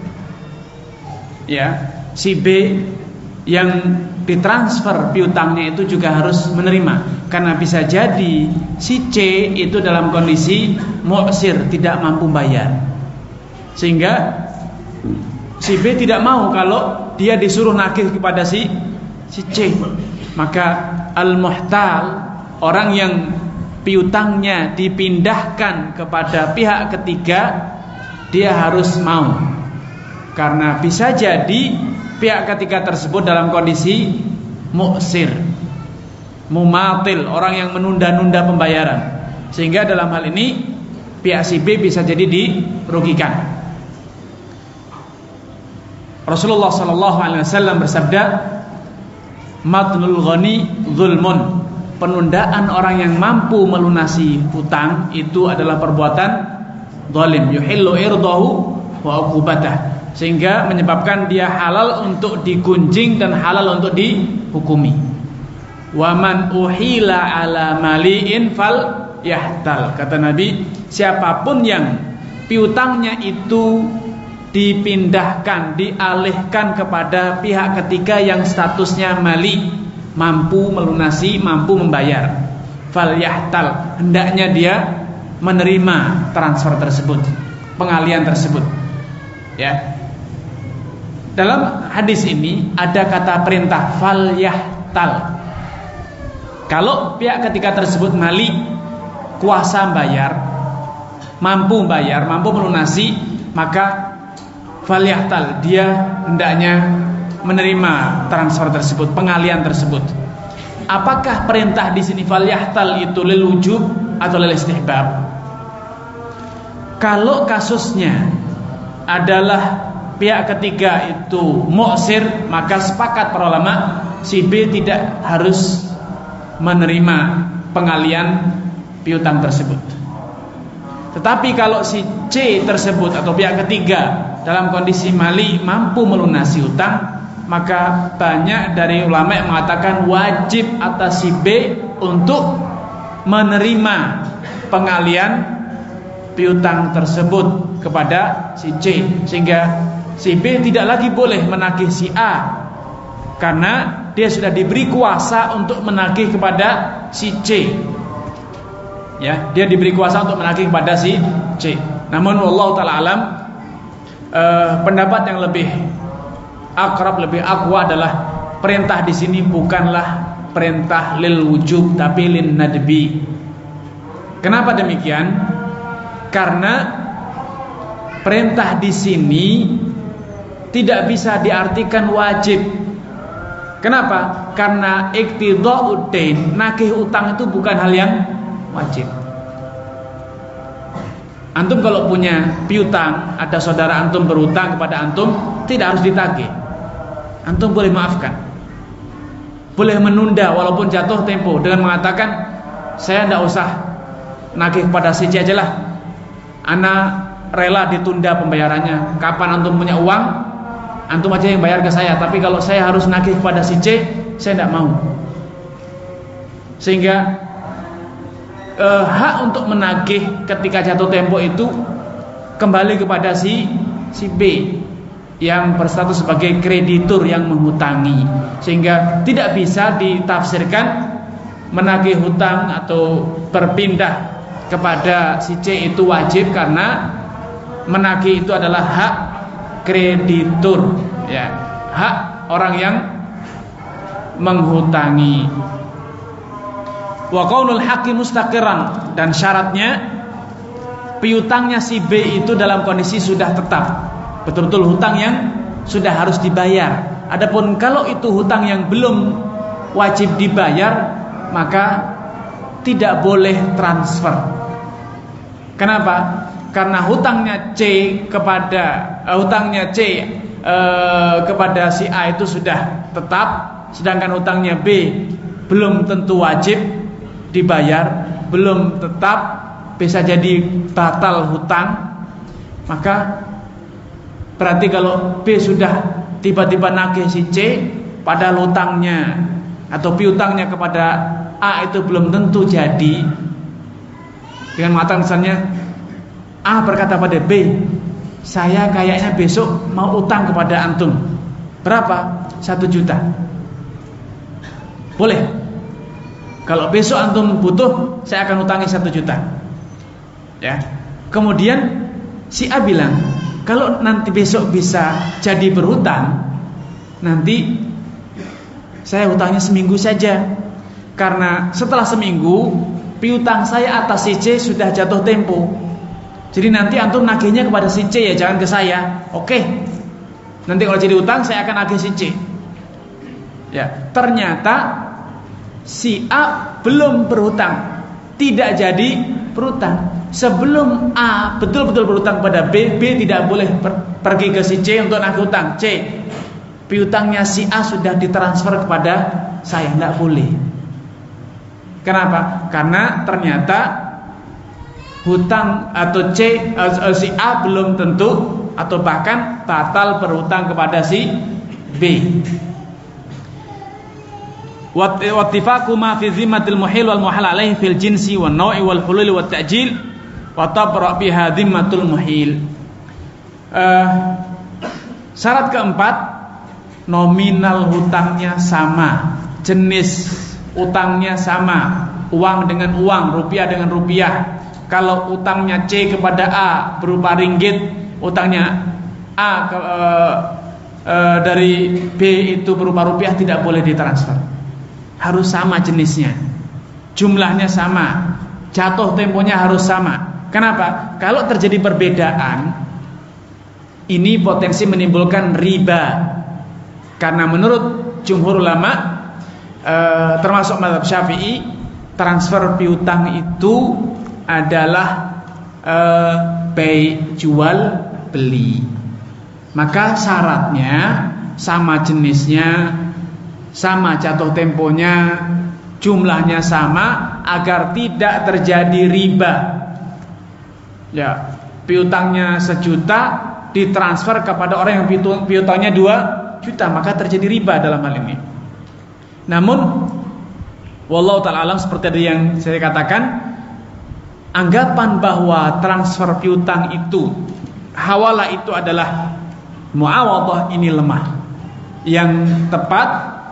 ya, si B yang ditransfer piutangnya itu juga harus menerima, karena bisa jadi si C itu dalam kondisi mu'sir, tidak mampu bayar, sehingga si B tidak mau kalau dia disuruh nagih kepada si si C. Maka al-muhtal, orang yang piutangnya dipindahkan kepada pihak ketiga, dia harus mau, karena bisa jadi pihak ketiga tersebut dalam kondisi mu'sir, mumatil, orang yang menunda-nunda pembayaran, sehingga dalam hal ini pihak si B bisa jadi dirugikan. Rasulullah sallallahu alaihi wasallam bersabda, "Matnul ghani zulmun." Penundaan orang yang mampu melunasi hutang itu adalah perbuatan zalim, yuhillu irdahu wa uqubatah, sehingga menyebabkan dia halal untuk digunjing dan halal untuk dihukumi. Wa man uhila ala mali'in fal yahtal. Kata Nabi, siapapun yang piutangnya itu dipindahkan, dialihkan kepada pihak ketiga yang statusnya mali, mampu melunasi, mampu membayar, fal yahtal, hendaknya dia menerima transfer tersebut, pengalihan tersebut. Ya. Dalam hadis ini ada kata perintah fal yahtal. Kalau pihak ketiga tersebut mali, kuasa bayar, mampu bayar, mampu melunasi, maka fal yahtal, dia hendaknya menerima transfer tersebut, pengalihan tersebut. Apakah perintah di sini fal yahtal itu lil wujub atau lil istihbab? Kalau kasusnya adalah pihak ketiga itu mu'sir, maka sepakat para ulama si B tidak harus menerima pengalihan piutang tersebut. Tetapi kalau si C tersebut atau pihak ketiga dalam kondisi mali, mampu melunasi utang, maka banyak dari ulama yang mengatakan wajib atas si B untuk menerima pengalihan piutang tersebut kepada si C, sehingga si B tidak lagi boleh menagih si A karena dia sudah diberi kuasa untuk menagih kepada si C. Ya, dia diberi kuasa untuk menagih kepada si C. Namun wallahu taala alam, eh, pendapat yang lebih akrab, lebih aqwa adalah perintah di sini bukanlah perintah lil wujub tapi lin nadbi. Kenapa demikian? Karena perintah di sini tidak bisa diartikan wajib. Kenapa? Karena iqtida'ud dain, nagih utang itu bukan hal yang wajib. Antum kalau punya piutang, ada saudara antum berutang kepada antum, tidak harus ditagih. Antum boleh maafkan, boleh menunda walaupun jatuh tempo dengan mengatakan saya tidak usah nagih kepada si C aja lah, ana rela ditunda pembayarannya. Kapan antum punya uang, antum aja yang bayar ke saya, tapi kalau saya harus nagih kepada si C, saya tidak mau. Sehingga eh, hak untuk menagih ketika jatuh tempo itu kembali kepada si si B yang berstatus sebagai kreditur yang menghutangi, sehingga tidak bisa ditafsirkan menagih hutang atau berpindah kepada si C itu wajib, karena menagih itu adalah hak kreditur, ya, hak orang yang menghutangi. Wa qaulul haqqi mustaqiran, dan syaratnya piutangnya si B itu dalam kondisi sudah tetap, betul-betul hutang yang sudah harus dibayar. Adapun kalau itu hutang yang belum wajib dibayar, maka tidak boleh transfer. Kenapa? Karena hutangnya C kepada uh, hutangnya C uh, kepada si A itu sudah tetap, sedangkan hutangnya B belum tentu wajib dibayar, belum tetap, bisa jadi batal hutang. Maka berarti kalau B sudah tiba-tiba nagih si C, padahal hutangnya atau piutangnya kepada A itu belum tentu jadi. Dengan mata misalnya A berkata pada B, saya kayaknya besok mau utang kepada antum. Berapa? Satu juta. Boleh. Kalau besok antum butuh, saya akan utangi satu juta. Ya. Kemudian si A bilang, kalau nanti besok bisa jadi berhutang, nanti saya hutangnya seminggu saja. Karena setelah seminggu piutang saya atas si C sudah jatuh tempo. Jadi nanti antum nagihnya kepada si C ya, jangan ke saya. Oke. Nanti kalau jadi utang saya akan nagih si C. Ya, ternyata si A belum berhutang, tidak jadi berhutang. Sebelum A betul-betul berhutang pada B, B tidak boleh per pergi ke si C untuk nagih hutang. C, piutangnya si A sudah ditransfer kepada saya, tidak boleh. Kenapa? Karena ternyata hutang atau C uh, si A belum tentu atau bahkan batal berhutang kepada si B. wattifaqu ma fi zimmatil muhil wal muhal alaihi fil jinsi wan naw'i wal hulul wat ta'jil wa tabra biha zimmatul muhil. Uh, syarat keempat, nominal hutangnya sama, jenis utangnya sama, uang dengan uang, rupiah dengan rupiah. Kalau utangnya C kepada A berupa ringgit, utangnya A ke, uh, uh, dari B itu berupa rupiah, tidak boleh ditransfer. Harus sama jenisnya, jumlahnya sama, jatuh temponya harus sama. Kenapa? Kalau terjadi perbedaan, ini potensi menimbulkan riba. Karena menurut jumhur ulama, eh, termasuk mazhab Syafi'i, transfer piutang itu adalah eh, bei jual beli. Maka syaratnya sama jenisnya, sama jatuh temponya, jumlahnya sama, agar tidak terjadi riba. Ya, piutangnya sejuta ditransfer kepada orang yang piutangnya dua juta, maka terjadi riba dalam hal ini. Namun wallahu ta'ala alam, seperti yang saya katakan, anggapan bahwa transfer piutang itu, hawalah itu adalah muawadhah, ini lemah. Yang tepat,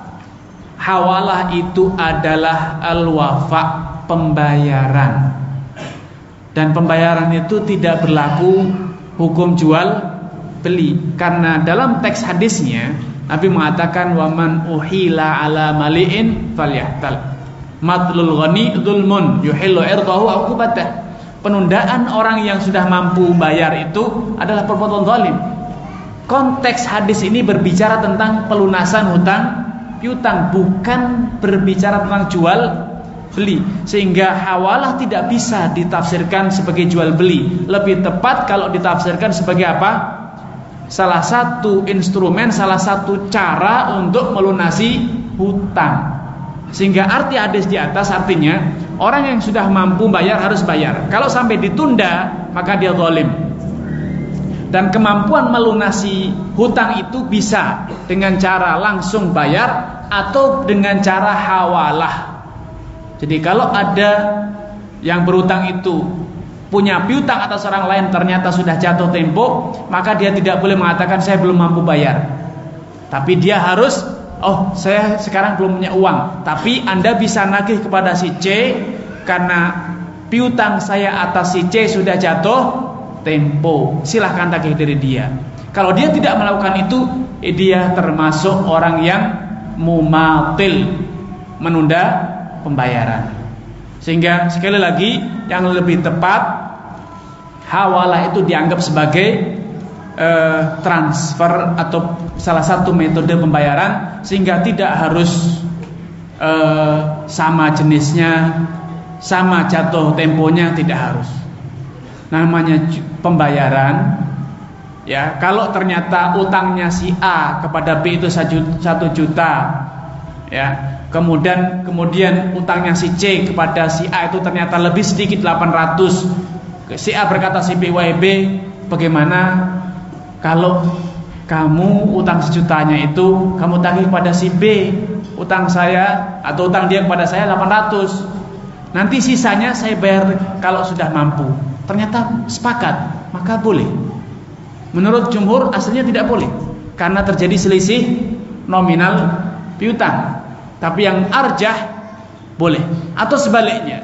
hawalah itu adalah al-wafa, pembayaran. Dan pembayaran itu tidak berlaku hukum jual beli, karena dalam teks hadisnya Nabi mengatakan waman uhila ala mali'in falyahtal matlul ghani dzulmun yuhillu irdahu aw qubatah. Penundaan orang yang sudah mampu bayar itu adalah perbuatan zalim. Konteks hadis ini berbicara tentang pelunasan hutang piutang, bukan berbicara tentang jual beli, sehingga hawalah tidak bisa ditafsirkan sebagai jual beli. Lebih tepat kalau ditafsirkan sebagai apa? Salah satu instrumen, salah satu cara untuk melunasi hutang. Sehingga arti hadis di atas artinya orang yang sudah mampu bayar harus bayar. Kalau sampai ditunda, maka dia zalim. Dan kemampuan melunasi hutang itu bisa dengan cara langsung bayar atau dengan cara hawalah. Jadi kalau ada yang berutang itu punya piutang atas orang lain, ternyata sudah jatuh tempo, maka dia tidak boleh mengatakan saya belum mampu bayar. Tapi dia harus, oh saya sekarang belum punya uang, tapi Anda bisa nagih kepada si C karena piutang saya atas si C sudah jatuh tempo, silahkan tagih dari dia. Kalau dia tidak melakukan itu, eh, dia termasuk orang yang mumatil, menunda pembayaran. Sehingga sekali lagi yang lebih tepat, hawalah itu dianggap sebagai eh, transfer atau salah satu metode pembayaran, sehingga tidak harus eh, sama jenisnya, sama jatuh temponya, tidak harus. Namanya pembayaran, ya kalau ternyata utangnya si A kepada B itu satu juta, ya kemudian kemudian utangnya si C kepada si A itu ternyata lebih sedikit delapan ratus. Si A berkata si B, wahai B, bagaimana kalau kamu utang sejutanya itu kamu tagih kepada si B, utang saya atau utang dia kepada saya delapan ratus, nanti sisanya saya bayar kalau sudah mampu. Ternyata sepakat, maka boleh. Menurut jumhur aslinya tidak boleh, karena terjadi selisih nominal piutang. Tapi yang arjah boleh. Atau sebaliknya,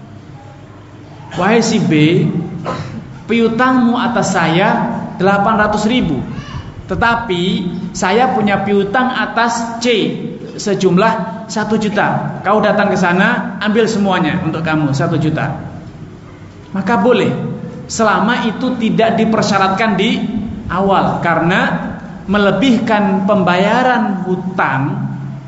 wahai si B, piutangmu atas saya delapan ratus ribu, tetapi saya punya piutang atas C sejumlah satu juta. Kau datang ke sana, ambil semuanya untuk kamu satu juta. Maka boleh, selama itu tidak dipersyaratkan di awal. Karena melebihkan pembayaran hutang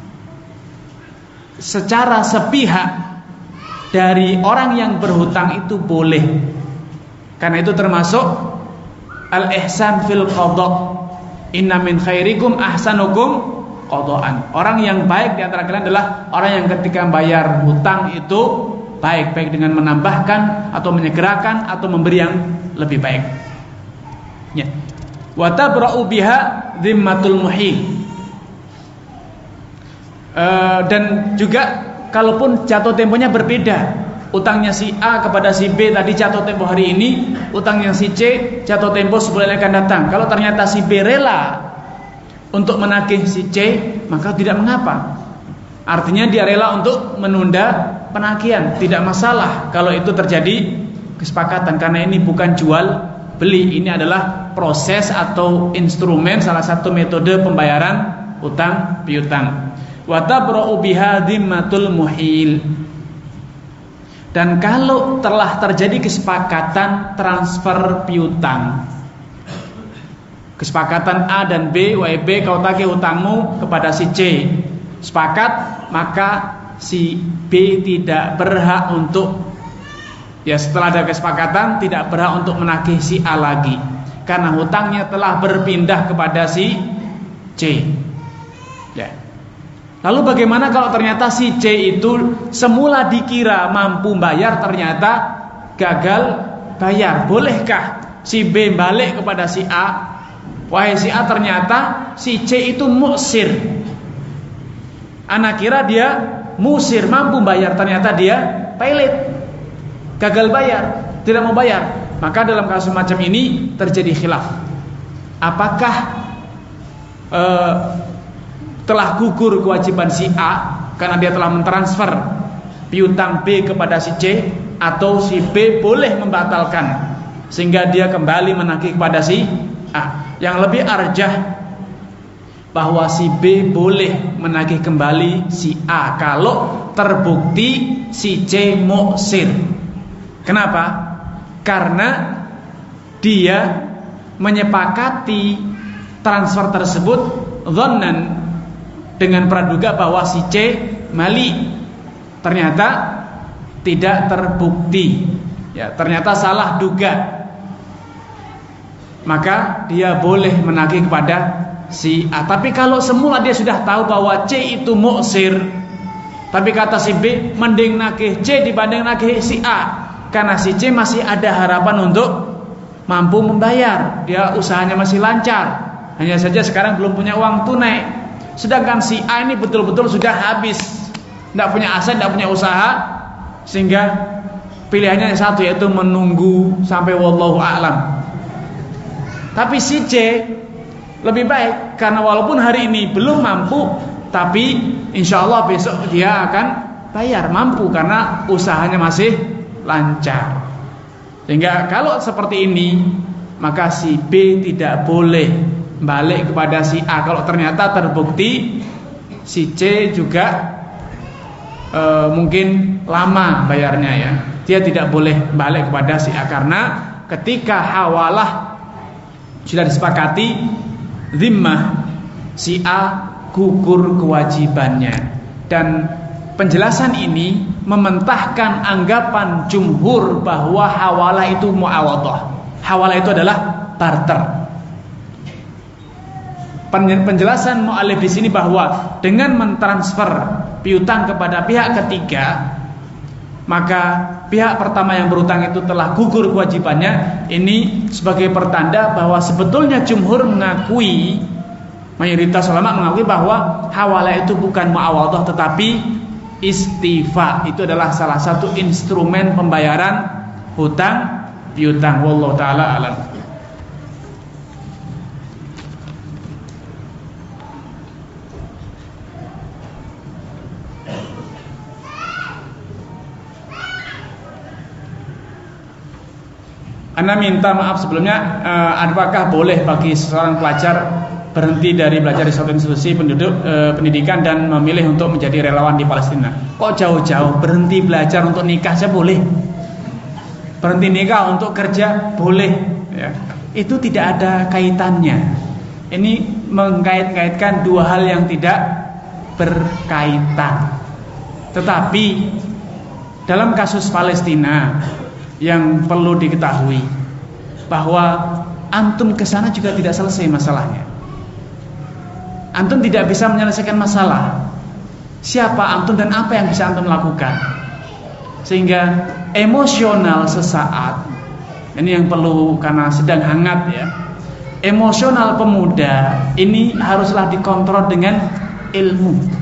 secara sepihak dari orang yang berhutang itu boleh. Karena itu termasuk al-ihsan fil qada. Inna min khairikum ahsanukum qadaan. Orang yang baik di antara kalian adalah orang yang ketika bayar hutang itu baik, baik dengan menambahkan atau menyegerakan atau memberi yang lebih baik. Ya. Wa tabra'u biha dhimmatul muhil. e, dan juga kalaupun jatuh temponya berbeda, utangnya si A kepada si B tadi jatuh tempo hari ini, utangnya si C jatuh tempo sebulan yang akan datang. Kalau ternyata si B rela untuk menagih si C, maka tidak mengapa. Artinya dia rela untuk menunda penagihan, tidak masalah kalau itu terjadi kesepakatan, karena ini bukan jual beli, ini adalah proses atau instrumen, salah satu metode pembayaran utang piutang. Wa tabra'u biha dhimmatul muhil. Dan kalau telah terjadi kesepakatan transfer piutang, kesepakatan A dan B, wahai B kau tagih hutangmu kepada si C, sepakat, maka si B tidak berhak untuk, ya setelah ada kesepakatan, tidak berhak untuk menagih si A lagi, karena hutangnya telah berpindah kepada si C. Ya. Lalu bagaimana kalau ternyata si C itu semula dikira mampu bayar, ternyata gagal bayar? Bolehkah si B balik kepada si A? Wahai si A, ternyata si C itu muksir. Anak kira dia musir, mampu bayar, ternyata dia pelit, gagal bayar, tidak mau bayar. Maka dalam kasus macam ini terjadi khilaf. Apakah eh, telah gugur kewajiban si A karena dia telah mentransfer piutang B kepada si C, atau si B boleh membatalkan sehingga dia kembali menagih kepada si A? Yang lebih arjah bahwa si B boleh menagih kembali si A kalau terbukti si C muksir. Kenapa? Karena dia menyepakati transfer tersebut dhannan, dengan praduga bahwa si C mali, ternyata tidak terbukti, ya ternyata salah duga, maka dia boleh menagih kepada si A. Tapi kalau semula dia sudah tahu bahwa C itu muksir, tapi kata si B mending nagih C dibanding nagih si A, karena si C masih ada harapan untuk mampu membayar, dia usahanya masih lancar, hanya saja sekarang belum punya uang tunai. Sedangkan si A ini betul-betul sudah habis, tidak punya aset, tidak punya usaha, sehingga pilihannya yang satu, yaitu menunggu sampai wallahu a'lam. Tapi si C lebih baik, karena walaupun hari ini belum mampu, tapi insya Allah besok dia akan bayar, mampu karena usahanya masih lancar. Sehingga kalau seperti ini, maka si B tidak boleh balik kepada si A kalau ternyata terbukti si C juga e, mungkin lama bayarnya, ya dia tidak boleh balik kepada si A, karena ketika hawalah sudah disepakati zimmah, si A gugur kewajibannya. Dan penjelasan ini mementahkan anggapan jumhur bahwa hawalah itu muawadhah. Hawalah itu adalah barter. Penjelasan mu'alif di sini bahwa dengan mentransfer piutang kepada pihak ketiga, maka pihak pertama yang berutang itu telah gugur kewajibannya. Ini sebagai pertanda bahwa sebetulnya jumhur mengakui, mayoritas ulama mengakui bahwa hawalah itu bukan muawadhah tetapi istifa. Itu adalah salah satu instrumen pembayaran hutang piutang. Wallahu taala alam. Anda minta maaf sebelumnya, eh, apakah boleh bagi seorang pelajar berhenti dari belajar di suatu institusi penduduk, eh, pendidikan dan memilih untuk menjadi relawan di Palestina? Kok jauh-jauh berhenti belajar untuk nikah saja boleh? Berhenti nikah untuk kerja boleh, ya. Itu tidak ada kaitannya. Ini mengkait-kaitkan dua hal yang tidak berkaitan. Tetapi dalam kasus Palestina yang perlu diketahui bahwa antum kesana juga tidak selesai masalahnya. Antum tidak bisa menyelesaikan masalah. Siapa antum dan apa yang bisa antum lakukan? Sehingga emosional sesaat, ini yang perlu karena sedang hangat, ya. Emosional pemuda ini haruslah dikontrol dengan ilmu.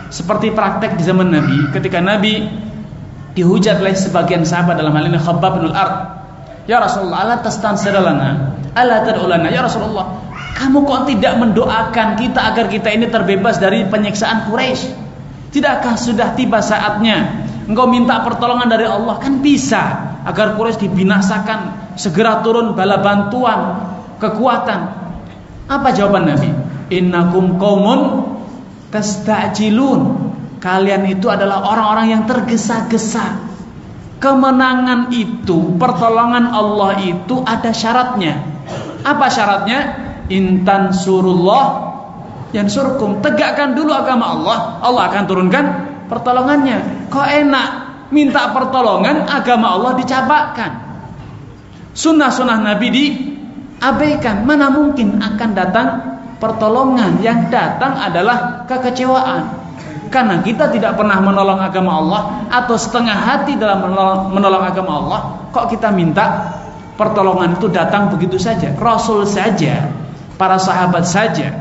Seperti praktek di zaman Nabi, ketika Nabi dihujat oleh sebagian sahabat, dalam hal ini Khabbab bin al-Ard. Ya Rasulullah, ala tastansir lana, ala tad'u lana. Ya Rasulullah, kamu kok tidak mendoakan kita agar kita ini terbebas dari penyiksaan Quraisy? Tidakkah sudah tiba saatnya engkau minta pertolongan dari Allah? Kan bisa agar Quraisy dibinasakan, segera turun bala bantuan, kekuatan. Apa jawaban Nabi? Innakum qaumun tasta'jilun. Kalian itu adalah orang-orang yang tergesa-gesa. Kemenangan itu, pertolongan Allah itu ada syaratnya. Apa syaratnya? Intan surullah yansurkum. Tegakkan dulu agama Allah, Allah akan turunkan pertolongannya. Kok enak minta pertolongan, agama Allah dicabakkan, sunnah-sunnah Nabi diabaikan. Mana mungkin akan datang pertolongan? Yang datang adalah kekecewaan, karena kita tidak pernah menolong agama Allah, atau setengah hati dalam menolong, menolong agama Allah. Kok kita minta pertolongan itu datang begitu saja? Rasul saja, para sahabat saja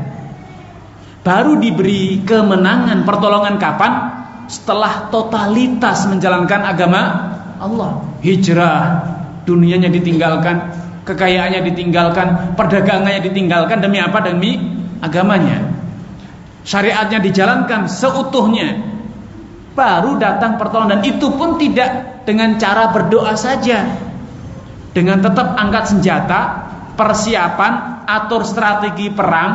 baru diberi kemenangan, pertolongan kapan? Setelah totalitas menjalankan agama Allah. Hijrah, dunianya ditinggalkan, kekayaannya ditinggalkan, perdagangannya ditinggalkan. Demi apa? Demi agamanya. Syariatnya dijalankan seutuhnya, baru datang pertolongan. Dan itu pun tidak dengan cara berdoa saja, dengan tetap angkat senjata, persiapan, atur strategi perang.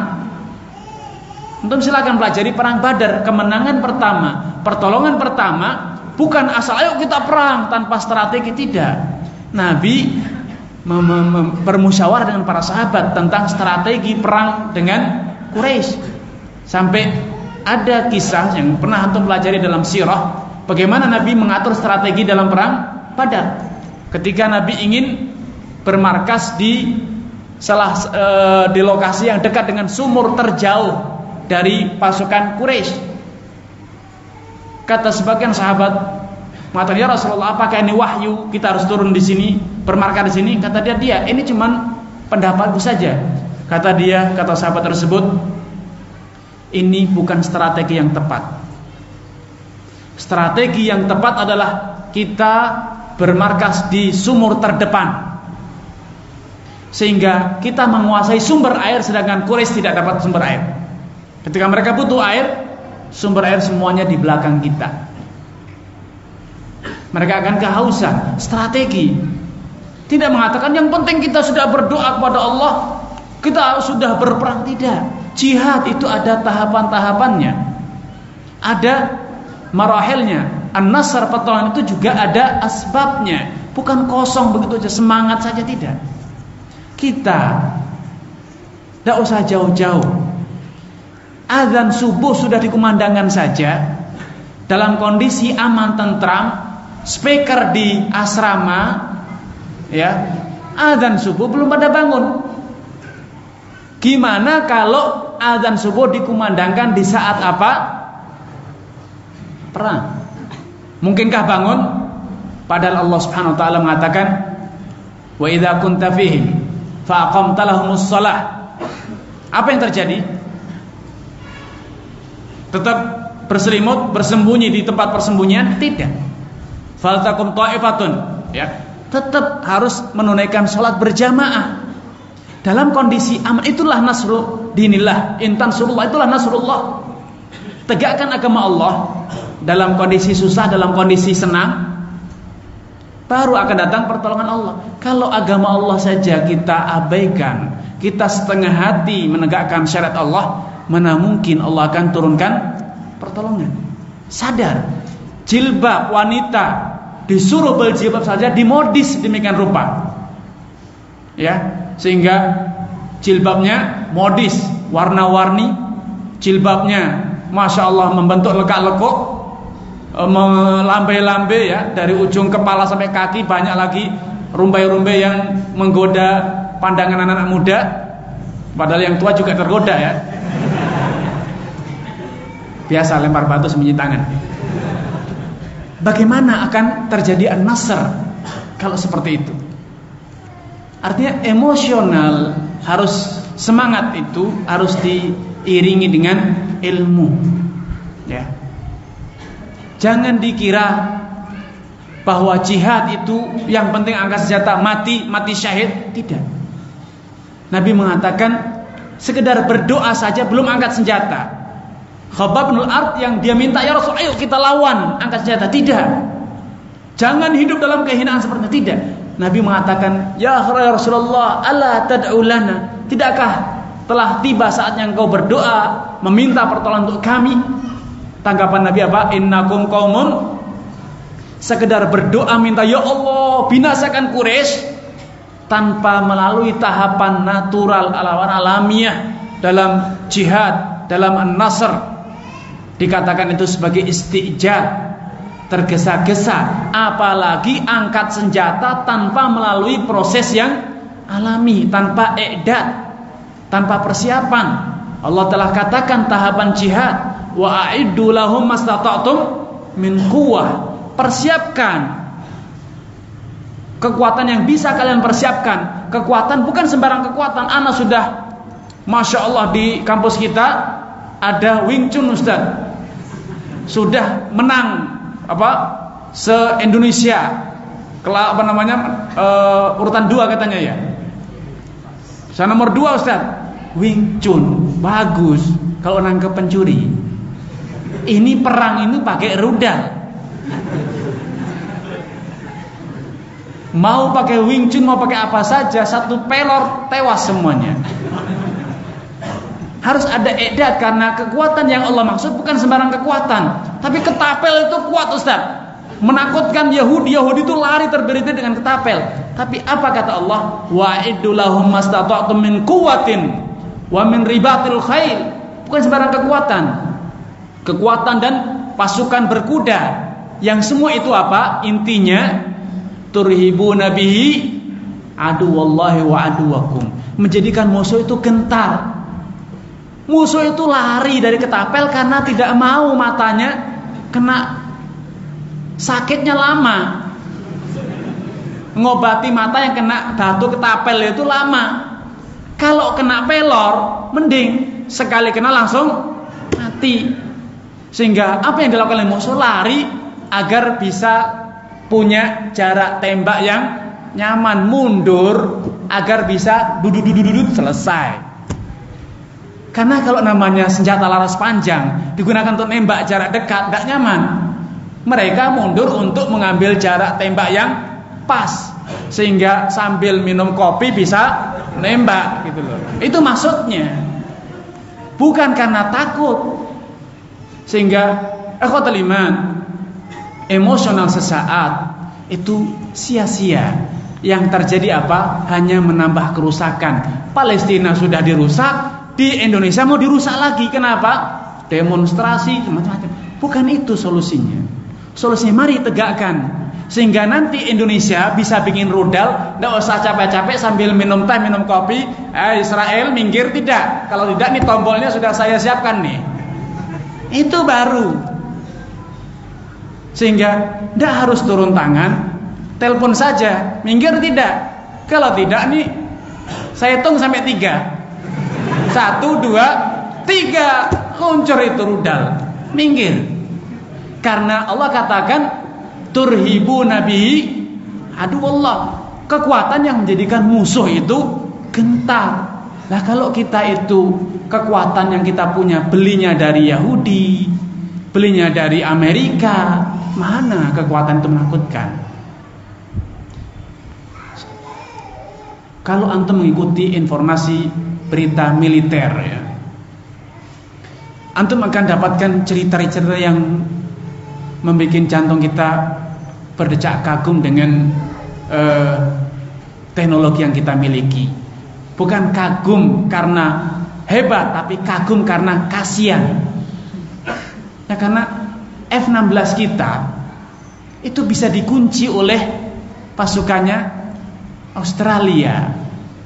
Untuk silakan pelajari perang Badar. Kemenangan pertama, pertolongan pertama, bukan asal ayo kita perang tanpa strategi. Tidak. Nabi bermusyawarah dengan para sahabat tentang strategi perang dengan Quraisy. Sampai ada kisah yang pernah antum pelajari dalam sirah, bagaimana Nabi mengatur strategi dalam perang Badar. Ketika Nabi ingin bermarkas di salah e, di lokasi yang dekat dengan sumur terjauh dari pasukan Quraisy, kata sebagian sahabat, mengatakan, ya Rasulullah, apakah ini wahyu? Kita harus turun di sini, bermarkas di sini? Kata dia, dia ini cuman pendapatku saja. Kata dia, kata sahabat tersebut, ini bukan strategi yang tepat. Strategi yang tepat adalah kita bermarkas di sumur terdepan, sehingga kita menguasai sumber air, sedangkan Quraisy tidak dapat sumber air. Ketika mereka butuh air, sumber air semuanya di belakang kita. Mereka akan kehausan. Strategi. Tidak mengatakan yang penting kita sudah berdoa kepada Allah, kita sudah berperang. Tidak. Jihad itu ada tahapan-tahapannya, ada marahilnya. An-Nasr, pertolongan itu juga ada asbabnya. Bukan kosong begitu saja, semangat saja, tidak. Kita tidak usah jauh-jauh. Azan subuh sudah dikumandangkan saja, dalam kondisi aman tentram, speaker di asrama, ya, azan subuh belum pada bangun. Gimana kalau azan subuh dikumandangkan di saat apa? Perang. Mungkinkah bangun? Padahal Allah Subhanahu wa taala mengatakan, "Wa idza kunta fihim fa aqamta lahumus shalah." Apa yang terjadi? Tetap berselimut, bersembunyi di tempat persembunyian? Tidak. Faltakum ta'ifatun, ya. Tetap harus menunaikan sholat berjamaah dalam kondisi aman. Itulah nasru dinillah, intan surullah, itulah nasrullah. Tegakkan agama Allah dalam kondisi susah, dalam kondisi senang, baru akan datang pertolongan Allah. Kalau agama Allah saja kita abaikan, kita setengah hati menegakkan syariat Allah, mana mungkin Allah akan turunkan pertolongan? Sadar, jilbab wanita disuruh berjilbab saja dimodis demikian rupa, ya, sehingga jilbabnya modis, warna-warni, jilbabnya masya Allah membentuk lekak-lekuk, melambai-lambai, ya, dari ujung kepala sampai kaki. Banyak lagi rumbai-rumbai yang menggoda pandangan anak-anak muda, padahal yang tua juga tergoda, ya. Biasa lempar batu sembunyi tangan. Bagaimana akan terjadi an-nasr kalau seperti itu? Artinya emosional, harus semangat itu harus diiringi dengan ilmu, ya. Jangan dikira bahwa jihad itu yang penting angkat senjata, mati, mati syahid. Tidak. Nabi mengatakan sekedar berdoa saja belum angkat senjata. Khabbab bin al-Arat yang dia minta, ya Rasul, ayo kita lawan, angkat senjata. Tidak. Jangan hidup dalam kehinaan seperti itu. Tidak. Nabi mengatakan, ya Rasulullah, ala tad'u lana. Tidakkah telah tiba saatnya engkau berdoa, meminta pertolongan untuk kami? Tanggapan Nabi apa? Innakum qaumun, sekedar berdoa minta, ya Allah binasakan Quraisy, tanpa melalui tahapan natural alawan alamiah dalam jihad, dalam an-nasr, dikatakan itu sebagai istijab, tergesa-gesa. Apalagi angkat senjata tanpa melalui proses yang alami, tanpa i'dad, tanpa persiapan. Allah telah katakan tahapan jihad, wa a'iddu lahum mastata'tum min quwwah. Persiapkan kekuatan yang bisa kalian persiapkan. Kekuatan bukan sembarang kekuatan. Ana sudah, masya Allah, di kampus kita ada Wing Chun, Ustaz. Sudah menang apa se Indonesia, apa namanya, uh, urutan dua katanya ya. Saya nomor dua, Ustaz. Wing Chun bagus kalau nangkep pencuri. Ini perang ini pakai rudal. Mau pakai Wing Chun, mau pakai apa saja, satu pelor tewas semuanya. Harus ada i'dad, karena kekuatan yang Allah maksud bukan sembarang kekuatan. Tapi ketapel itu kuat, Ustaz. Menakutkan Yahudi. Yahudi itu lari terberit-berit dengan ketapel. Tapi apa kata Allah? Wa'iddu lahum mastata'tum min quwwatin wa min ribatil khail. Bukan sembarang kekuatan. Kekuatan dan pasukan berkuda. Yang semua itu apa? Intinya turhibuna bihi aduwallahi wa aduwakum. Menjadikan musuh itu gentar. Musuh itu lari dari ketapel karena tidak mau matanya kena sakitnya lama. Ngobati mata yang kena batu ketapel itu lama. Kalau kena pelor, mending sekali kena langsung mati. Sehingga apa yang dilakukan oleh musuh? Lari agar bisa punya jarak tembak yang nyaman, mundur agar bisa duduk-duduk selesai. Karena kalau namanya senjata laras panjang digunakan untuk nembak jarak dekat, tidak nyaman. Mereka mundur untuk mengambil jarak tembak yang pas, sehingga sambil minum kopi bisa nembak gitu loh. Itu maksudnya. Bukan karena takut. Sehingga ikhwatul iman, emosional sesaat itu sia-sia. Yang terjadi apa? Hanya menambah kerusakan. Palestina sudah dirusak, di Indonesia mau dirusak lagi. Kenapa? Demonstrasi macam-macam. Bukan itu solusinya. Solusinya mari tegakkan, sehingga nanti Indonesia bisa bikin rudal. Tidak usah capek-capek sambil minum teh, minum kopi, eh, Israel minggir, tidak. Kalau tidak, nih tombolnya sudah saya siapkan nih. Itu baru. Sehingga tidak harus turun tangan, telepon saja, minggir tidak. Kalau tidak nih, saya hitung sampai tiga. Satu, dua, tiga, luncur itu rudal, minggir. Karena Allah katakan turhibu nabi adu Allah, kekuatan yang menjadikan musuh itu gentar. Nah kalau kita itu kekuatan yang kita punya belinya dari Yahudi, belinya dari Amerika, mana kekuatan itu menakutkan? Kalau antum mengikuti informasi berita militer ya, antum akan dapatkan cerita-cerita yang membuat jantung kita berdecak kagum dengan eh, teknologi yang kita miliki. Bukan kagum karena hebat, tapi kagum karena kasihan. Ya karena F enam belas kita itu bisa dikunci oleh pasukannya Australia.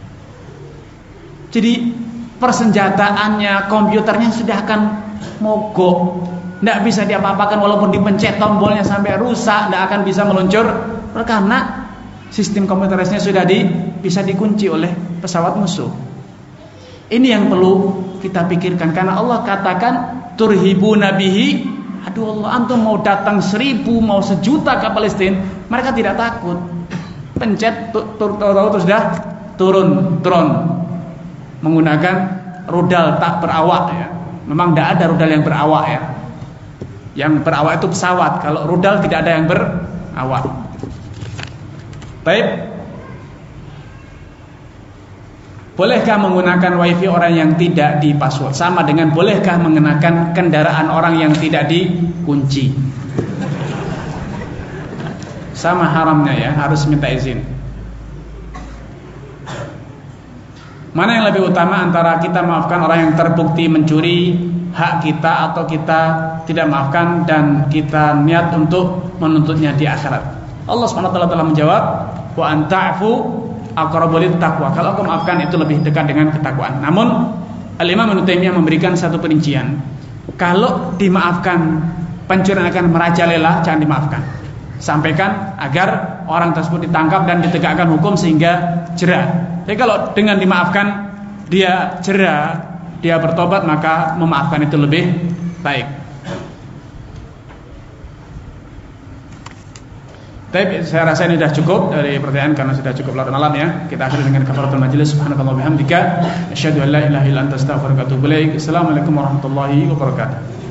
Jadi persenjataannya, komputernya sudah akan mogok. Tidak bisa diapa-apakan walaupun dipencet tombolnya sampai rusak, tidak akan bisa meluncur karena sistem komputerisnya sudah di, bisa dikunci oleh pesawat musuh. Ini yang perlu kita pikirkan, karena Allah katakan turhibu nabihi Aduh Allah, antum mau datang seribu, mau sejuta ke Palestina, mereka tidak takut. Pencet, tahu-tahu terus dah turun drone menggunakan rudal tak berawak ya. Memang tidak ada rudal yang berawak ya. Yang berawak itu pesawat. Kalau rudal tidak ada yang berawak. Baik. Bolehkah menggunakan wifi orang yang tidak di password? Sama dengan bolehkah mengenakan kendaraan orang yang tidak dikunci? Sama haramnya ya, harus minta izin. Mana yang lebih utama antara kita maafkan orang yang terbukti mencuri hak kita, atau kita tidak maafkan dan kita niat untuk menuntutnya di akhirat? Allah subhanahu wa taala telah menjawab, wa anta'fu aqrabu littaqwa. Kalau kau maafkan itu lebih dekat dengan ketakwaan. Namun Al-Imam Ibnu Taimiyah memberikan satu perincian. Kalau dimaafkan pencurian akan merajalela, jangan dimaafkan. Sampaikan agar orang tersebut ditangkap dan ditegakkan hukum sehingga jera. Jadi kalau dengan dimaafkan dia jera, dia bertobat, maka memaafkan itu lebih baik. Baik, saya rasa ini sudah cukup dari pertanyaan karena sudah cukup larut malam ya. Kita akhiri dengan kafaratul majelis. Subhanallahi wa bihamdika, asyhadu an la ilaha illa anta, astaghfiruka wa atubu ilaik. Assalamualaikum warahmatullahi wabarakatuh.